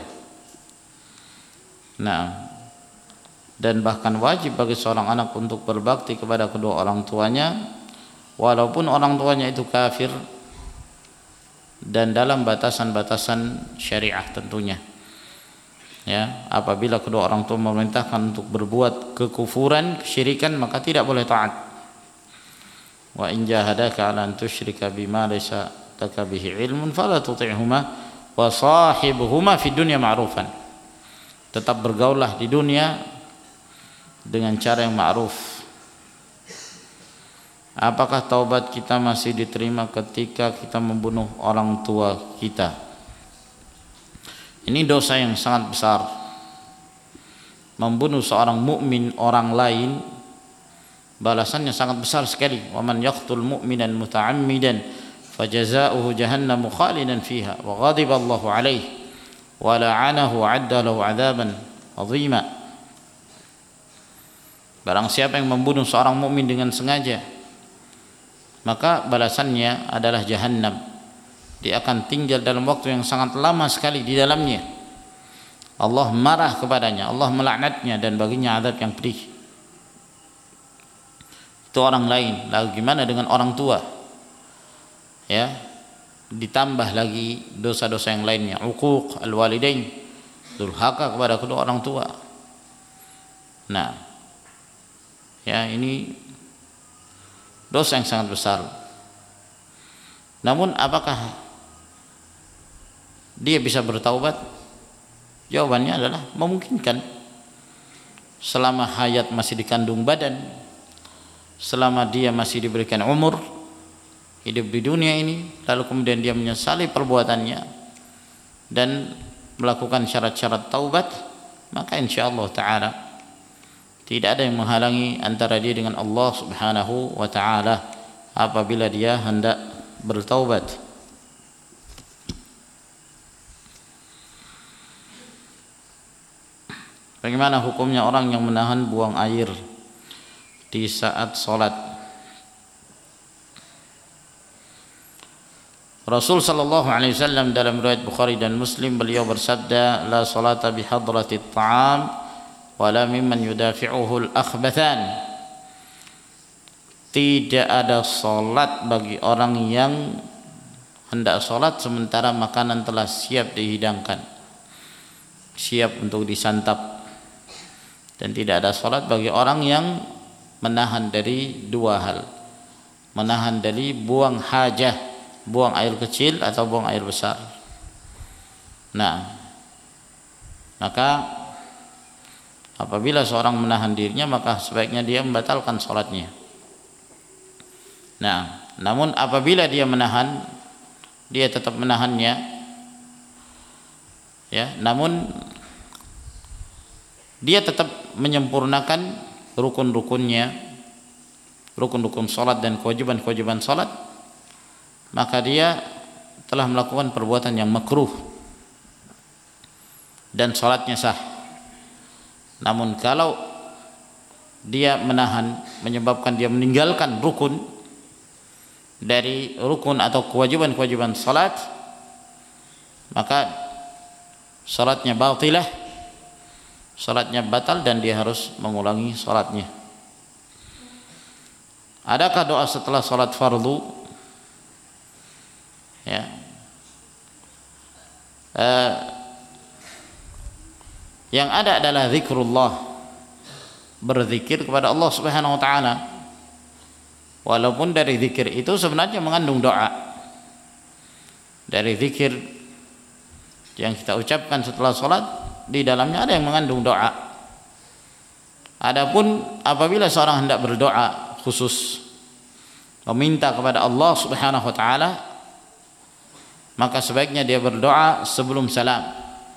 Nah, dan bahkan wajib bagi seorang anak untuk berbakti kepada kedua orang tuanya walaupun orang tuanya itu kafir dan dalam batasan-batasan syariah tentunya. Ya, apabila kedua orang tua memerintahkan untuk berbuat kekufuran, kesyirikan, maka tidak boleh taat. Wa in jahadaka 'ala an tusyrika bima laysa laka bihi 'ilmun fala tuti'huma wa shahibhuma fid dunya ma'rufan. Tetap bergaullah di dunia dengan cara yang ma'ruf. Apakah taubat kita masih diterima ketika kita membunuh orang tua kita? Ini dosa yang sangat besar. Membunuh seorang mukmin orang lain balasannya sangat besar sekali. Wa man yaqtul mu'minan muta'ammidan fajazaohu jahannamu khalidan fiha wa ghadiba Allahu alaihi wa la'anahu 'adda lahu 'adzaban 'azima. Barang siapa yang membunuh seorang mukmin dengan sengaja, maka balasannya adalah jahannam. Dia akan tinggal dalam waktu yang sangat lama sekali di dalamnya. Allah marah kepadanya, Allah melaknatnya dan baginya azab yang pedih. Itu orang lain. Lalu gimana dengan orang tua? Ya, ditambah lagi dosa-dosa yang lainnya, uquq al-walidain, durhaka kepada kedua orang tua. Nah, ya, ini dosa yang sangat besar. Namun apakah dia bisa bertaubat? Jawabannya adalah memungkinkan selama hayat masih dikandung badan, selama dia masih diberikan umur hidup di dunia ini, lalu kemudian dia menyesali perbuatannya dan melakukan syarat-syarat taubat, maka insyaallah ta'ala tidak ada yang menghalangi antara dia dengan Allah Subhanahu wa ta'ala apabila dia hendak bertaubat. Bagaimana hukumnya orang yang menahan buang air di saat sholat? Rasul sallallahu alaihi wasallam dalam riwayat Bukhari dan Muslim beliau bersabda, la salata bi hadratit ta'am wala mimman yudafi'uhu al-akhbathan. Tidak ada salat bagi orang yang hendak salat sementara makanan telah siap dihidangkan, siap untuk disantap. Dan tidak ada salat bagi orang yang menahan dari dua hal. Menahan dari buang hajah, buang air kecil atau buang air besar. Nah, maka apabila seorang menahan dirinya, maka sebaiknya dia membatalkan salatnya. Nah, namun apabila dia menahan, dia tetap menahannya, ya, namun dia tetap menyempurnakan rukun-rukunnya, rukun-rukun salat dan kewajiban-kewajiban salat, maka dia telah melakukan perbuatan yang makruh dan salatnya sah. Namun kalau dia menahan menyebabkan dia meninggalkan rukun dari rukun atau kewajiban-kewajiban salat, maka salatnya batilah, salatnya batal dan dia harus mengulangi salatnya. Adakah doa setelah salat fardu? Ya. Yang ada adalah zikrullah, berzikir kepada Allah Subhanahu wa taala. Walaupun dari zikir itu sebenarnya mengandung doa. Dari zikir yang kita ucapkan setelah salat, di dalamnya ada yang mengandung doa. Adapun apabila seorang hendak berdoa khusus meminta kepada Allah Subhanahu wa taala, maka sebaiknya dia berdoa sebelum salam.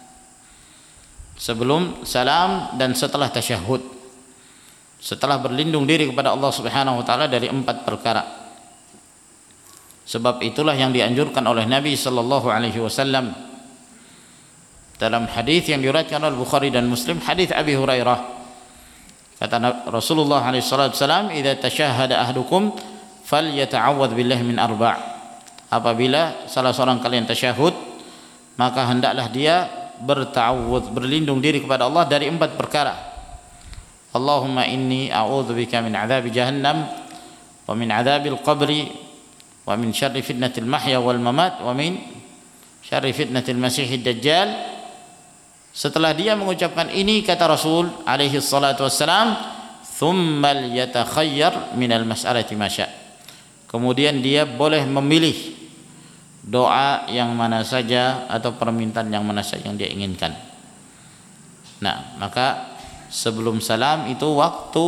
Sebelum salam dan setelah tasyahud. Setelah berlindung diri kepada Allah Subhanahu wa taala dari 4 perkara. Sebab itulah yang dianjurkan oleh Nabi sallallahu alaihi wasallam dalam hadis yang diriwayatkan oleh Bukhari dan Muslim, hadis Abi Hurairah. Kata Rasulullah alaihi wasallam, "Idza tasyahhada ahadukum falyata'awwadz billahi min arba'." Apabila salah seorang kalian tasyahud, maka hendaklah dia berta'awudz, berlindung diri kepada Allah dari 4 perkara. Allahumma inni a'udzubika min 'adzabi jahannam wa min 'adzabil qabri wa min syarri fitnatil mahya wal mamat wa min syarri fitnatil masiihid dajjal. Setelah dia mengucapkan ini, kata Rasul alaihi salatu wassalam, thumma yatakhayyar minal mas'alati ma syaa. Kemudian dia boleh memilih doa yang mana saja atau permintaan yang mana saja yang dia inginkan. Nah, maka sebelum salam itu waktu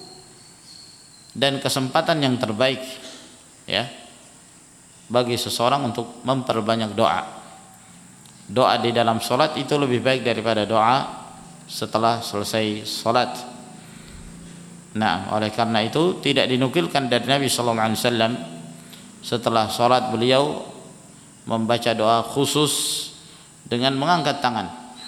dan kesempatan yang terbaik, ya, bagi seseorang untuk memperbanyak doa. Doa di dalam salat itu lebih baik daripada doa setelah selesai salat. Nah, oleh karena itu tidak dinukilkan dari Nabi sallallahu alaihi wasallam setelah salat beliau membaca doa khusus dengan mengangkat tangan.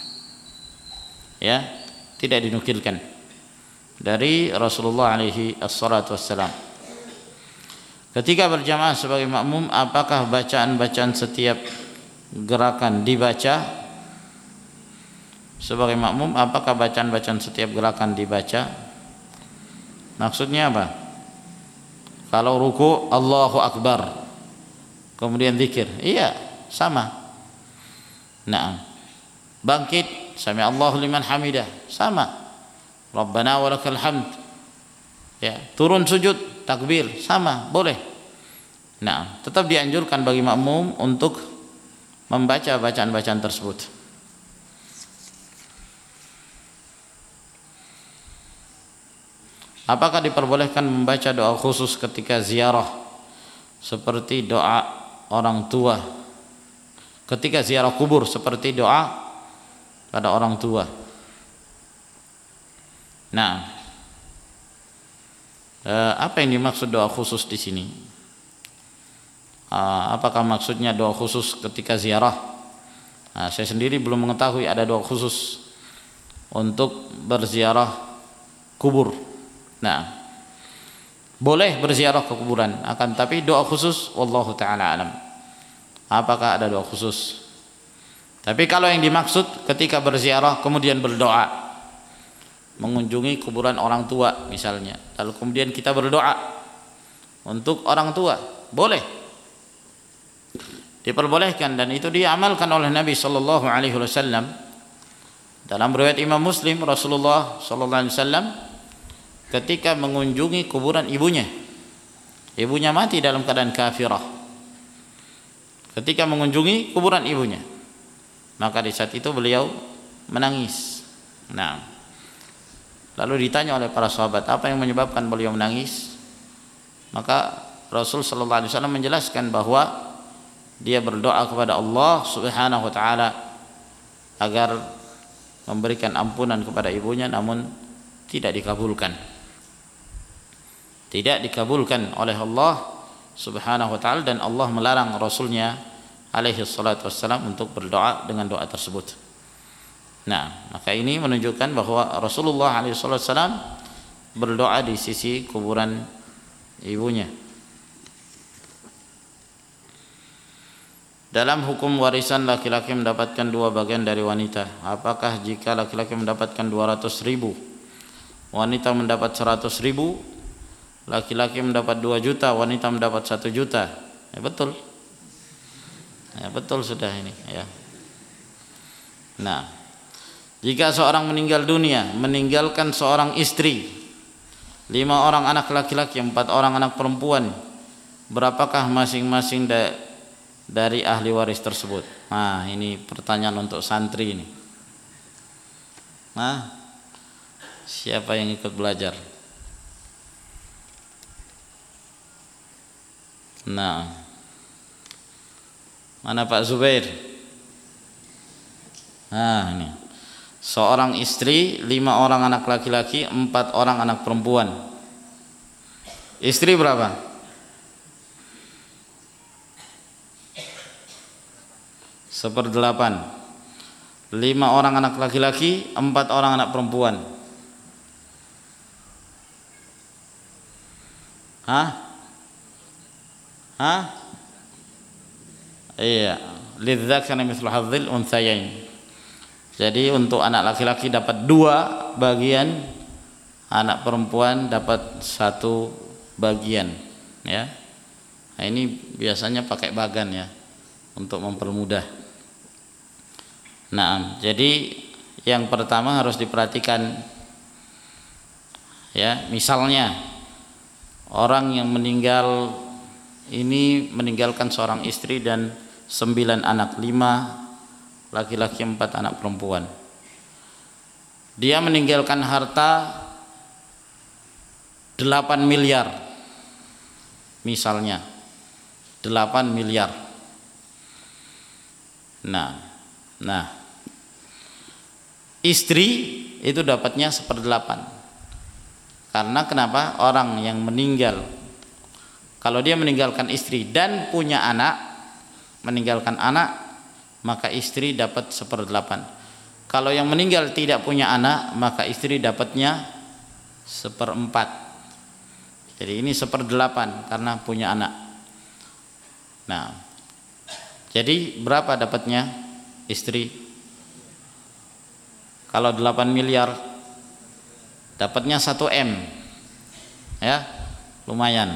Ya, tidak dinukilkan dari Rasulullah alaihi assalatu wassalam. Ketika berjamaah sebagai makmum, apakah bacaan-bacaan setiap gerakan dibaca? Sebagai makmum, apakah bacaan-bacaan setiap gerakan dibaca? Maksudnya apa? Kalau ruku Allahu Akbar, kemudian zikir, iya, sama. Nah, bangkit sami Allahu liman hamidah, sama. Rabbana walakal hamd. Ya, turun sujud, takbir, sama, boleh. Nah, tetap dianjurkan bagi makmum untuk membaca bacaan-bacaan tersebut. Apakah diperbolehkan membaca doa khusus ketika ziarah seperti doa orang tua? Ketika ziarah kubur seperti doa pada orang tua. Nah, apa yang dimaksud doa khusus di sini? Apakah maksudnya doa khusus ketika ziarah? Saya sendiri belum mengetahui ada doa khusus untuk berziarah kubur. Nah, boleh berziarah ke kuburan, akan tapi doa khusus wallahu taala alam. Apakah ada doa khusus? Tapi kalau yang dimaksud ketika berziarah kemudian berdoa, mengunjungi kuburan orang tua misalnya, lalu kemudian kita berdoa untuk orang tua, boleh, diperbolehkan, dan itu diamalkan oleh Nabi sallallahu alaihi wasallam Dalam riwayat Imam Muslim, Rasulullah sallallahu alaihi wasallam ketika mengunjungi kuburan ibunya mati dalam keadaan kafirah. Ketika mengunjungi kuburan ibunya, maka di saat itu beliau menangis. Nah, lalu ditanya oleh para sahabat, apa yang menyebabkan beliau menangis? Maka Rasul sallallahu alaihi wasallam menjelaskan bahwa dia berdoa kepada Allah Subhanahu wa taala agar memberikan ampunan kepada ibunya, namun tidak dikabulkan oleh Allah Subhanahu wa taala, dan Allah melarang Rasulnya alaihi salatu wassalam untuk berdoa dengan doa tersebut. Nah, maka ini menunjukkan bahwa Rasulullah alaihi salatu wassalam berdoa di sisi kuburan ibunya. Dalam hukum warisan, laki-laki mendapatkan 2 bagian dari wanita. Apakah jika laki-laki mendapatkan 200.000, wanita mendapat 100.000, laki-laki mendapat 2 juta, wanita mendapat 1 juta? Ya betul. Ya betul sudah ini ya. Nah, jika seorang meninggal dunia meninggalkan seorang istri, 5 orang anak laki-laki, 4 orang anak perempuan, berapakah masing-masing dari ahli waris tersebut? Nah, ini pertanyaan untuk santri ini. Nah, siapa yang ikut belajar? Nah, mana Pak Zubair? Nah, ini seorang istri, 5 orang anak laki-laki, 4 orang anak perempuan. Istri berapa? 1/8. 5 orang anak laki-laki, 4 orang anak perempuan. Iya, lidzakari mithlu hadzil unthayain. Jadi untuk anak laki-laki dapat 2 bagian, anak perempuan dapat 1 bagian, ya. Nah, ini biasanya pakai bagan ya untuk mempermudah. Nah, jadi yang pertama harus diperhatikan ya, misalnya orang yang meninggal ini meninggalkan seorang istri dan 9 anak, 5 laki-laki, 4 anak perempuan. Dia meninggalkan harta 8 miliar misalnya, 8 miliar. Nah, istri itu dapatnya 1/8. Karena kenapa? Orang yang meninggal, kalau dia meninggalkan istri dan punya anak, meninggalkan anak, maka istri dapat 1/8. Kalau yang meninggal tidak punya anak, maka istri dapatnya 1/4. Jadi ini 1/8 karena punya anak. Nah, jadi berapa dapatnya istri? Kalau 8 miliar dapatnya 1 M, ya lumayan.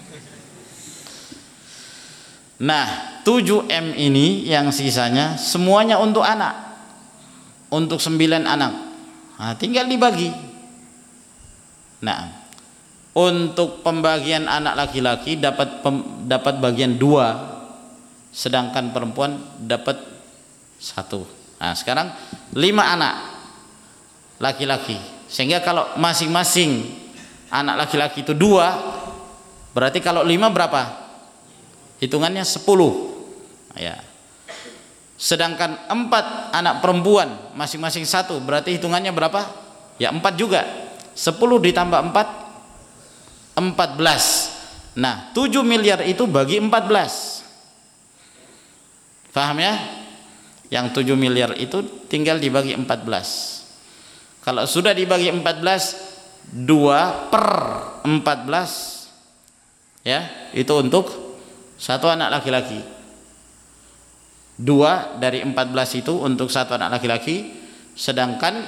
Nah, 7 M ini yang sisanya semuanya untuk anak, untuk 9 anak. Nah, tinggal dibagi. Nah, untuk pembagian anak laki-laki dapat bagian 2, sedangkan perempuan dapat 1. Nah, sekarang 5 anak laki-laki, sehingga kalau masing-masing anak laki-laki itu 2, berarti kalau 5 berapa? Hitungannya 10 ya. Sedangkan 4 anak perempuan masing-masing 1, berarti hitungannya berapa? Ya 4 juga. 10 ditambah 4, 14. Nah, 7 miliar itu bagi 14. Paham ya? Yang 7 miliar itu tinggal dibagi 14. Kalau sudah dibagi 14, 2/14 ya, itu untuk 1 anak laki-laki. 2 dari 14 itu untuk 1 anak laki-laki, sedangkan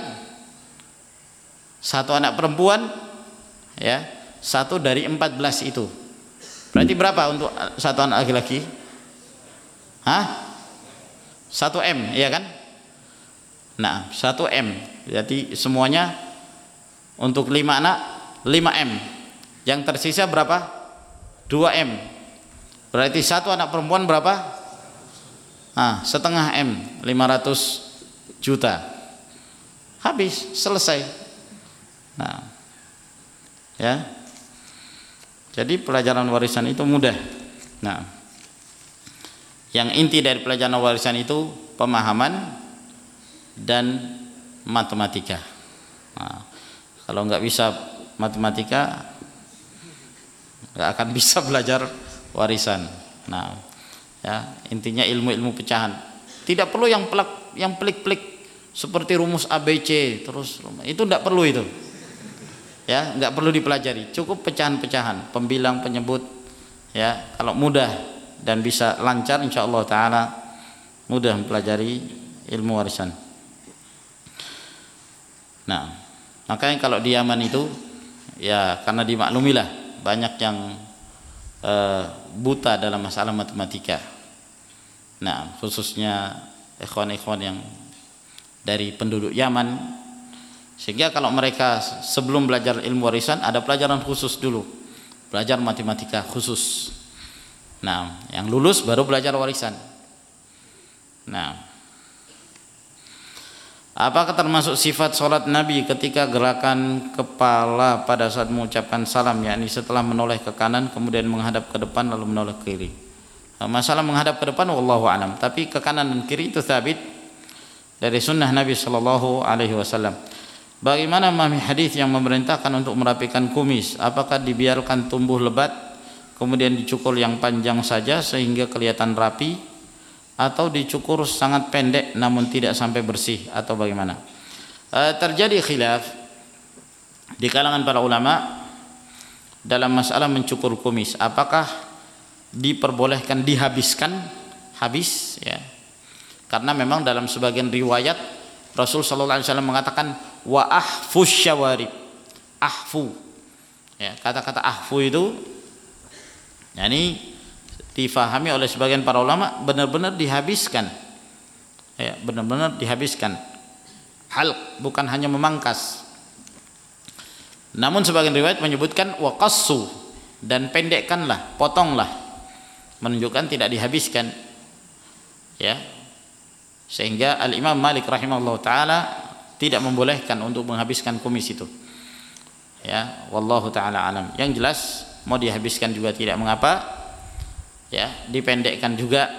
1 anak perempuan ya, 1 dari 14 itu. Berarti berapa untuk 1 anak laki-laki? 1 M, ya kan? Nah, 1 M. Jadi semuanya untuk 5 anak 5 M. Yang tersisa berapa? 2 M. Berarti 1 anak perempuan berapa? Setengah M, 500 juta. Habis, selesai. Nah, ya. Jadi pelajaran warisan itu mudah. Nah, yang inti dari pelajaran warisan itu pemahaman dan matematika. Nah, kalau nggak bisa matematika, nggak akan bisa belajar warisan. Nah, ya, intinya ilmu-ilmu pecahan. Tidak perlu yang pelik-pelik seperti rumus ABC terus, itu tidak perlu itu. Ya, nggak perlu dipelajari. Cukup pecahan-pecahan, pembilang, penyebut. Ya, kalau mudah dan bisa lancar, insya Allah Taala mudah mempelajari ilmu warisan. Nah, makanya kalau di Yaman itu, ya karena dimaklumilah banyak yang buta dalam masalah matematika. Nah, khususnya ikhwan-ikhwan yang dari penduduk Yaman, sehingga kalau mereka sebelum belajar ilmu warisan ada pelajaran khusus dulu, belajar matematika khusus. Nah, yang lulus baru belajar warisan. Nah, apakah termasuk sifat sholat Nabi ketika gerakan kepala pada saat mengucapkan salam, yakni setelah menoleh ke kanan kemudian menghadap ke depan lalu menoleh ke kiri? Masalah menghadap ke depan wallahu alam, tapi ke kanan dan kiri itu sabit dari sunnah Nabi sallallahu alaihi wasallam. Bagaimana memahami hadis yang memerintahkan untuk merapikan kumis? Apakah dibiarkan tumbuh lebat kemudian dicukur yang panjang saja sehingga kelihatan rapi, atau dicukur sangat pendek namun tidak sampai bersih, atau bagaimana? Terjadi khilaf di kalangan para ulama dalam masalah mencukur kumis. Apakah diperbolehkan dihabiskan habis, ya? Karena memang dalam sebagian riwayat Rasul sallallahu alaihi wasallam mengatakan wa ahfus syawarib. Ahfu, ya, kata-kata ahfu itu yakni difahami oleh sebagian para ulama benar-benar dihabiskan, ya, benar-benar dihabiskan. Halq, bukan hanya memangkas. Namun sebagian riwayat menyebutkan waqassu, dan pendekkanlah, potonglah, menunjukkan tidak dihabiskan, ya. Sehingga Al-Imam Malik rahimahullah taala tidak membolehkan untuk menghabiskan kumis itu, ya. Wallahu taala alam. Yang jelas mau dihabiskan juga tidak mengapa, ya, dipendekkan juga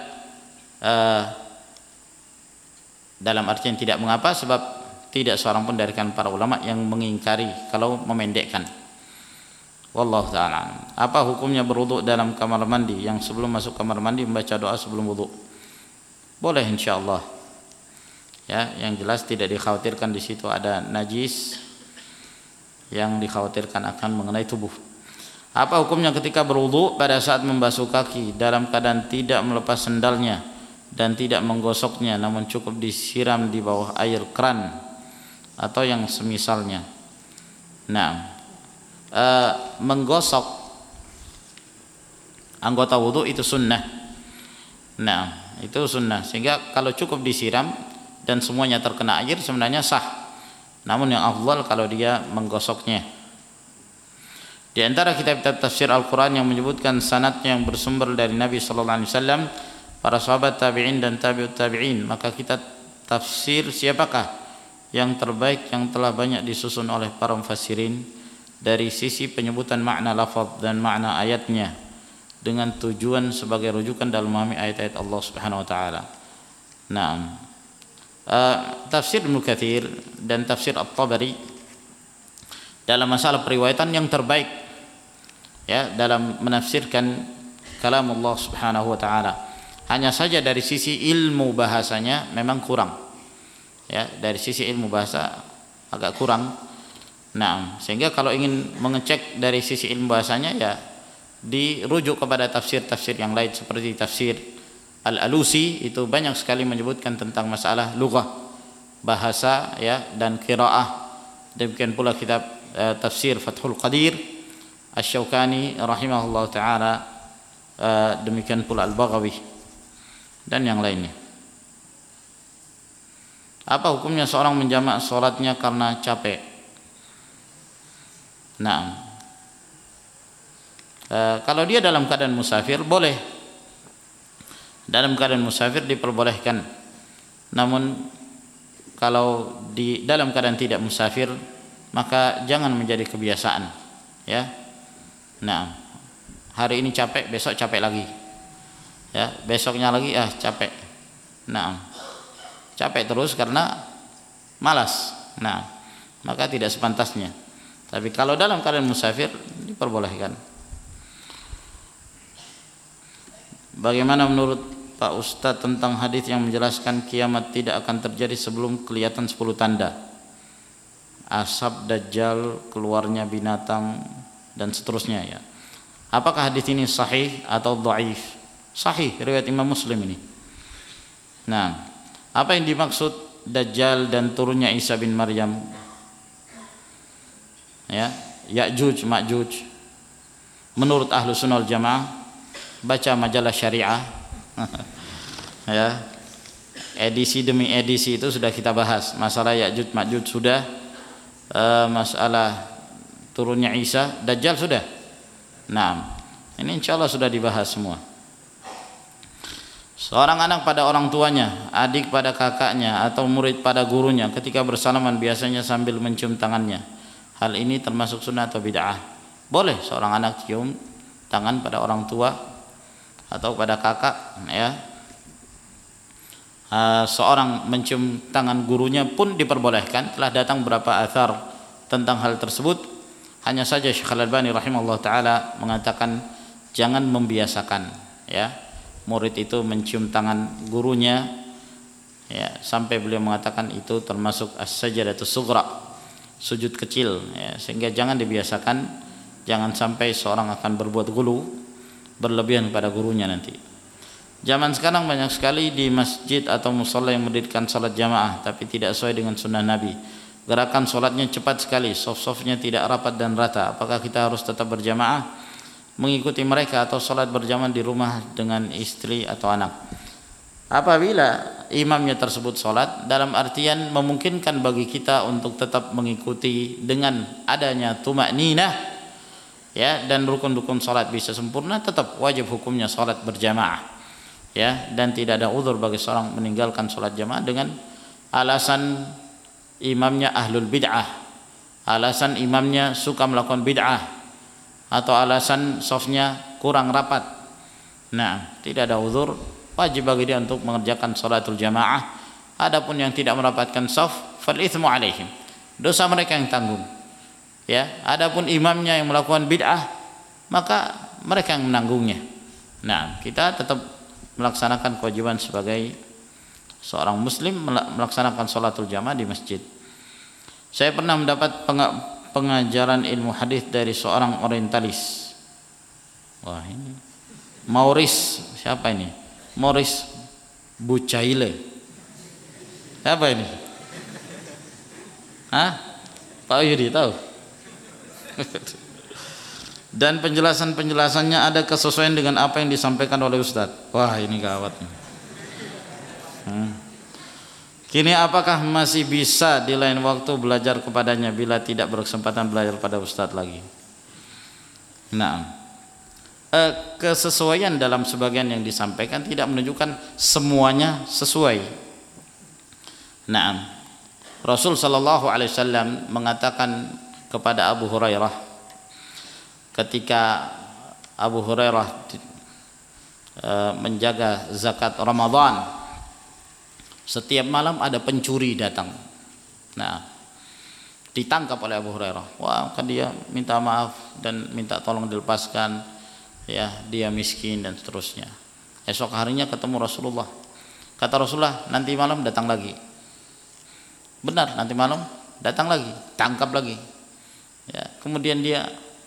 dalam artian tidak mengapa, sebab tidak seorang pun dari kalangan para ulama yang mengingkari kalau memendekkan. Wallahu ta'ala. Apa hukumnya berwudu dalam kamar mandi, yang sebelum masuk kamar mandi membaca doa sebelum wudu? Boleh insyaallah. Ya, yang jelas tidak dikhawatirkan di situ ada najis yang dikhawatirkan akan mengenai tubuh. Apa hukumnya ketika berwudu pada saat membasuh kaki dalam keadaan tidak melepas sendalnya dan tidak menggosoknya, namun cukup disiram di bawah air keran atau yang semisalnya? Nah, menggosok anggota wudu itu sunnah. Nah, itu sunnah, sehingga kalau cukup disiram dan semuanya terkena air sebenarnya sah. Namun yang afdal kalau dia menggosoknya. Di antara kitab-kitab tafsir Al-Quran yang menyebutkan sanadnya yang bersumber dari Nabi sallallahu alaihi wasallam, para sahabat tabi'in dan tabi'ut tabi'in, maka kita tafsir siapakah yang terbaik yang telah banyak disusun oleh para mufassirin dari sisi penyebutan makna lafaz dan makna ayatnya dengan tujuan sebagai rujukan dalam memahami ayat-ayat Allah Subhanahu wa taala. Naam. Tafsir Ibnu Katsir dan tafsir At-Tabari dalam masalah periwayatan yang terbaik, ya, dalam menafsirkan kalam Allah Subhanahu wa taala. Hanya saja dari sisi ilmu bahasanya memang kurang, ya, dari sisi ilmu bahasa agak kurang. Nah, sehingga kalau ingin mengecek dari sisi ilmu bahasanya, ya dirujuk kepada tafsir-tafsir yang lain seperti tafsir Al-Alusi, itu banyak sekali menyebutkan tentang masalah lughah, bahasa, ya, dan qiraah. Demikian pula kitab tafsir Fathul Qadir Asy-Syaukani rahimahullah taala, demikian pula Al-Baghawi dan yang lainnya. Apa hukumnya seorang menjamak sholatnya karena capek? Nah, kalau dia dalam keadaan musafir boleh. Dalam keadaan musafir diperbolehkan. Namun kalau di dalam keadaan tidak musafir, maka jangan menjadi kebiasaan, ya. Nah, hari ini capek, besok capek lagi, ya. Besoknya lagi capek. Nah, capek terus karena malas. Nah, maka tidak sepantasnya. Tapi kalau dalam keadaan musafir diperbolehkan. Bagaimana menurut Pak Ustadz tentang hadis yang menjelaskan kiamat tidak akan terjadi sebelum kelihatan 10 tanda? Asap, dajjal, keluarnya binatang dan seterusnya, ya. Apakah hadis ini sahih atau dhaif? Sahih, riwayat Imam Muslim ini. Nah, apa yang dimaksud dajjal dan turunnya Isa bin Maryam? Ya, Ya'juj Ma'juj. Menurut Ahlus Sunnah wal Jamaah, baca majalah syariah ya, edisi demi edisi itu sudah kita bahas. Masalah Ya'juj Ma'juj sudah, masalah turunnya Isa, Dajjal sudah. Nah, ini insyaallah sudah dibahas semua. Seorang anak pada orang tuanya, adik pada kakaknya, atau murid pada gurunya ketika bersalaman biasanya sambil mencium tangannya. Hal ini termasuk sunnah atau bid'ah? Boleh seorang anak cium tangan pada orang tua atau pada kakak, ya. Seorang mencium tangan gurunya pun diperbolehkan. Telah datang beberapa athar tentang hal tersebut. Hanya saja Syekh Al-Albani rahimahullah taala mengatakan jangan membiasakan, ya, murid itu mencium tangan gurunya, ya, sampai beliau mengatakan itu termasuk as-sajdatus sughra, sujud kecil, ya. Sehingga jangan dibiasakan, jangan sampai seorang akan berbuat ghulu, berlebihan pada gurunya nanti. Zaman sekarang banyak sekali di masjid atau mushola yang mendirikan salat jamaah tapi tidak sesuai dengan sunnah Nabi. Gerakan salatnya cepat sekali, saf-safnya tidak rapat dan rata. Apakah kita harus tetap berjamaah mengikuti mereka atau salat berjamaah di rumah dengan istri atau anak? Apabila imamnya tersebut salat dalam artian memungkinkan bagi kita untuk tetap mengikuti dengan adanya tumakninah, ya, dan rukun-rukun salat bisa sempurna, tetap wajib hukumnya salat berjamaah, ya, dan tidak ada uzur bagi seorang meninggalkan salat jamaah dengan alasan imamnya ahlul bid'ah, alasan imamnya suka melakukan bid'ah, atau alasan safnya kurang rapat. Nah, tidak ada uzur, wajib bagi dia untuk mengerjakan salatul jamaah. Adapun yang tidak merapatkan saf, fal itsmu alaihim, dosa mereka yang tanggung. Ya, adapun imamnya yang melakukan bid'ah, maka mereka yang menanggungnya. Nah, kita tetap melaksanakan kewajiban sebagai seorang muslim melaksanakan salatul jamaah di masjid. Saya pernah mendapat pengajaran ilmu hadis dari seorang orientalis. Wah, ini Maurice, siapa ini? Maurice Bucaille. Siapa ini? Pak Yudi tahu? Dan penjelasannya ada kesesuaian dengan apa yang disampaikan oleh Ustadz. Wah, ini gawat. Kini apakah masih bisa di lain waktu belajar kepadanya bila tidak berkesempatan belajar pada Ustadz lagi? Nah, kesesuaian dalam sebagian yang disampaikan tidak menunjukkan semuanya sesuai. Nah, Rasul sallallahu alaihi wasallam mengatakan kepada Abu Hurairah ketika Abu Hurairah menjaga zakat Ramadan, setiap malam ada pencuri datang. Nah, ditangkap oleh Abu Hurairah. Wah, kan dia minta maaf dan minta tolong dilepaskan, ya, dia miskin dan seterusnya. Esok harinya ketemu Rasulullah. Kata Rasulullah, nanti malam datang lagi. Benar, nanti malam datang lagi, tangkap lagi. Ya, kemudian dia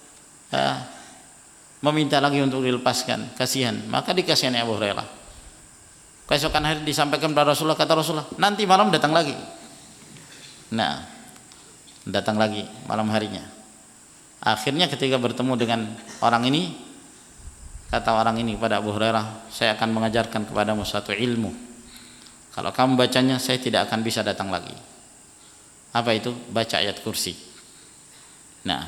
meminta lagi untuk dilepaskan, kasihan. Maka dikasihani Abu Hurairah. Keesokan hari disampaikan kepada Rasulullah, kata Rasulullah, nanti malam datang lagi. Nah, datang lagi malam harinya. Akhirnya ketika bertemu dengan orang ini, kata orang ini kepada Abu Hurairah, saya akan mengajarkan kepadamu satu ilmu. Kalau kamu bacanya, saya tidak akan bisa datang lagi. Apa itu? Baca ayat kursi. Nah,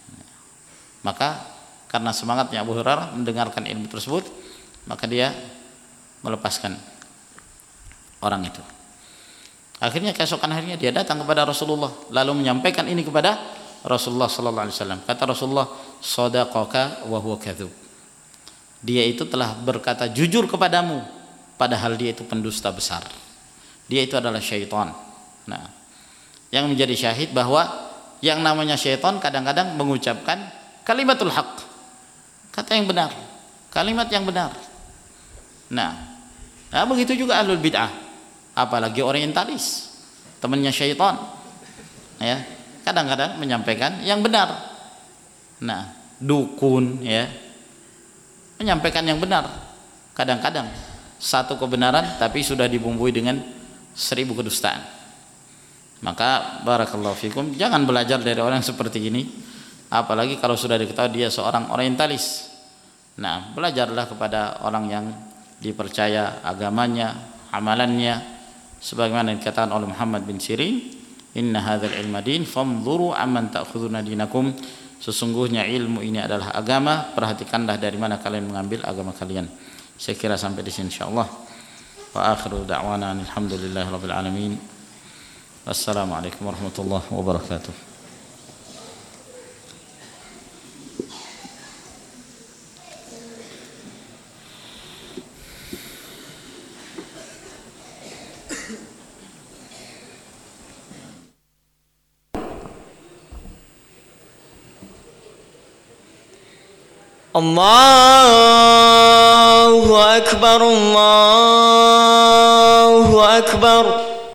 maka karena semangatnya Abu Hurairah mendengarkan ilmu tersebut, maka dia melepaskan orang itu. Akhirnya keesokan harinya dia datang kepada Rasulullah, lalu menyampaikan ini kepada Rasulullah sallallahu alaihi wasallam. Kata Rasulullah, "Shadaqaka wa huwa kadzub." Dia itu telah berkata jujur kepadamu, padahal dia itu pendusta besar. Dia itu adalah syaitan. Nah, yang menjadi syahid bahwa yang namanya syaitan kadang-kadang mengucapkan kalimatul haq, kata yang benar, kalimat yang benar. Nah, begitu juga ahlul bid'ah, apalagi orientalis, temannya syaitan, ya, kadang-kadang menyampaikan yang benar. Nah, dukun, ya, menyampaikan yang benar, kadang-kadang satu kebenaran tapi sudah dibumbui dengan 1000 kedustaan. Maka barakallahu fikum, jangan belajar dari orang seperti ini, apalagi kalau sudah diketahui dia seorang orientalis. Nah, belajarlah kepada orang yang dipercaya agamanya, amalannya, sebagaimana dikatakan oleh Muhammad bin Sirin, inna hadzal ilma din fanzuru amman ta'khuduna dinakum. Sesungguhnya ilmu ini adalah agama, perhatikanlah dari mana kalian mengambil agama kalian. Saya kira sampai di sini insyaallah. Wa akhiru da'wana alhamdulillahirabbil alamin. Wassalamualaikum warahmatullahi wabarakatuh.
الله أكبر الله أكبر